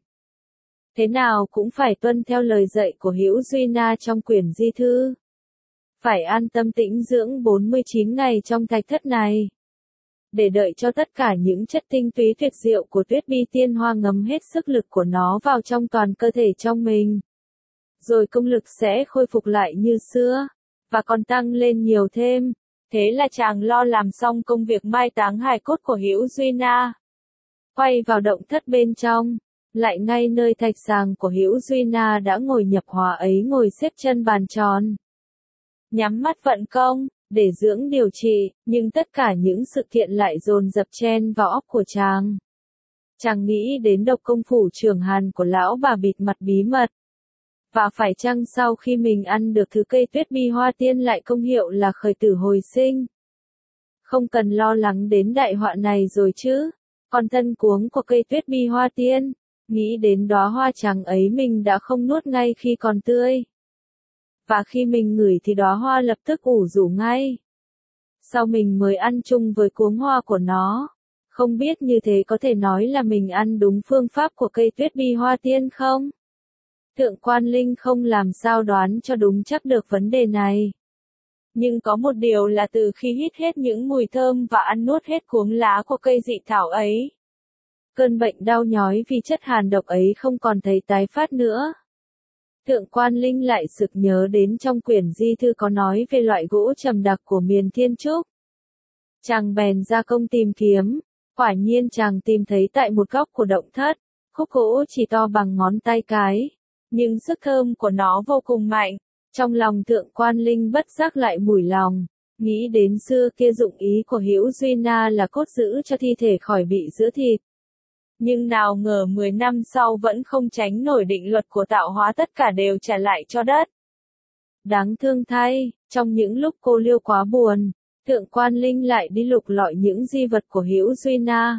Thế nào cũng phải tuân theo lời dạy của Hữu Duy Na trong quyển di thư. Phải an tâm tĩnh dưỡng 49 ngày trong thạch thất này. Để đợi cho tất cả những chất tinh túy tuyệt diệu của tuyết bi tiên hoa ngấm hết sức lực của nó vào trong toàn cơ thể trong mình. Rồi công lực sẽ khôi phục lại như xưa, và còn tăng lên nhiều thêm. Thế là chàng lo làm xong công việc mai táng hài cốt của Hữu Duy Na. Quay vào động thất bên trong, lại ngay nơi thạch sàng của Hữu Duy Na đã ngồi nhập hòa ấy ngồi xếp chân bàn tròn. Nhắm mắt vận công, để dưỡng điều trị, nhưng tất cả những sự kiện lại dồn dập chen vào óc của chàng. Chàng nghĩ đến độc công phủ trưởng hàn của lão bà bịt mặt bí mật. Và phải chăng sau khi mình ăn được thứ cây tuyết bi hoa tiên lại công hiệu là khởi tử hồi sinh? Không cần lo lắng đến đại họa này rồi chứ. Còn thân cuống của cây tuyết bi hoa tiên, nghĩ đến đóa hoa trắng ấy mình đã không nuốt ngay khi còn tươi. Và khi mình ngửi thì đóa hoa lập tức ủ rũ ngay. Sau mình mới ăn chung với cuống hoa của nó. Không biết như thế có thể nói là mình ăn đúng phương pháp của cây tuyết bi hoa tiên không? Thượng quan Linh không làm sao đoán cho đúng chắc được vấn đề này. Nhưng có một điều là từ khi hít hết những mùi thơm và ăn nuốt hết cuống lá của cây dị thảo ấy, cơn bệnh đau nhói vì chất hàn độc ấy không còn thấy tái phát nữa. Thượng quan Linh lại sực nhớ đến trong quyển di thư có nói về loại gỗ trầm đặc của miền Thiên Trúc. Chàng bèn ra công tìm kiếm, quả nhiên chàng tìm thấy tại một góc của động thất, khúc gỗ chỉ to bằng ngón tay cái, nhưng sức thơm của nó vô cùng mạnh. Trong lòng thượng quan Linh bất giác lại mủi lòng, nghĩ đến xưa kia dụng ý của Hữu Duy Na là cốt giữ cho thi thể khỏi bị rữa thịt. Nhưng nào ngờ 10 năm sau vẫn không tránh nổi định luật của tạo hóa, tất cả đều trả lại cho đất. Đáng thương thay, trong những lúc cô liêu quá buồn, thượng quan Linh lại đi lục lọi những di vật của Hữu Duy Na.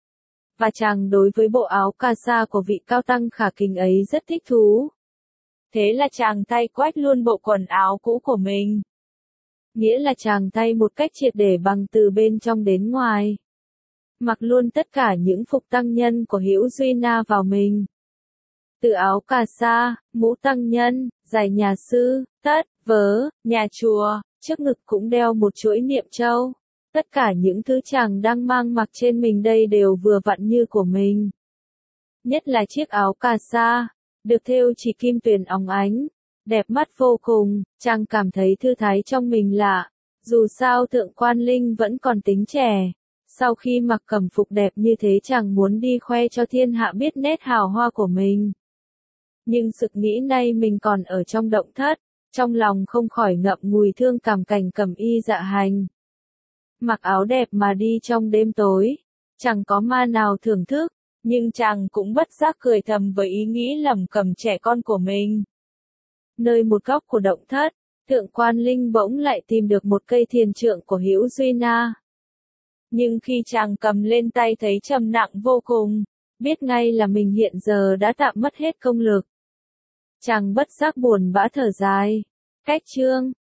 Và chàng đối với bộ áo cà sa của vị cao tăng khả kính ấy rất thích thú. Thế là chàng thay quách luôn bộ quần áo cũ của mình. Nghĩa là chàng thay một cách triệt để bằng từ bên trong đến ngoài. Mặc luôn tất cả những phục tăng nhân của Hữu Duy Na vào mình. Từ áo cà sa, mũ tăng nhân, giày nhà sư, tất, vớ, nhà chùa, trước ngực cũng đeo một chuỗi niệm châu. Tất cả những thứ chàng đang mang mặc trên mình đây đều vừa vặn như của mình. Nhất là chiếc áo cà sa, được thêu chỉ kim tuyền óng ánh, đẹp mắt vô cùng, chàng cảm thấy thư thái trong mình lạ. Dù sao thượng quan Linh vẫn còn tính trẻ. Sau khi mặc cẩm phục đẹp như thế chàng muốn đi khoe cho thiên hạ biết nét hào hoa của mình. Nhưng sực nghĩ nay mình còn ở trong động thất, trong lòng không khỏi ngậm ngùi thương cảm cảnh cẩm y dạ hành. Mặc áo đẹp mà đi trong đêm tối, chẳng có ma nào thưởng thức, nhưng chàng cũng bất giác cười thầm với ý nghĩ lẩm cẩm trẻ con của mình. Nơi một góc của động thất, thượng quan Linh bỗng lại tìm được một cây thiền trượng của Hữu Duy Na. Nhưng khi chàng cầm lên tay thấy trầm nặng vô cùng, biết ngay là mình hiện giờ đã tạm mất hết công lực. Chàng bất giác buồn bã thở dài. Cách chương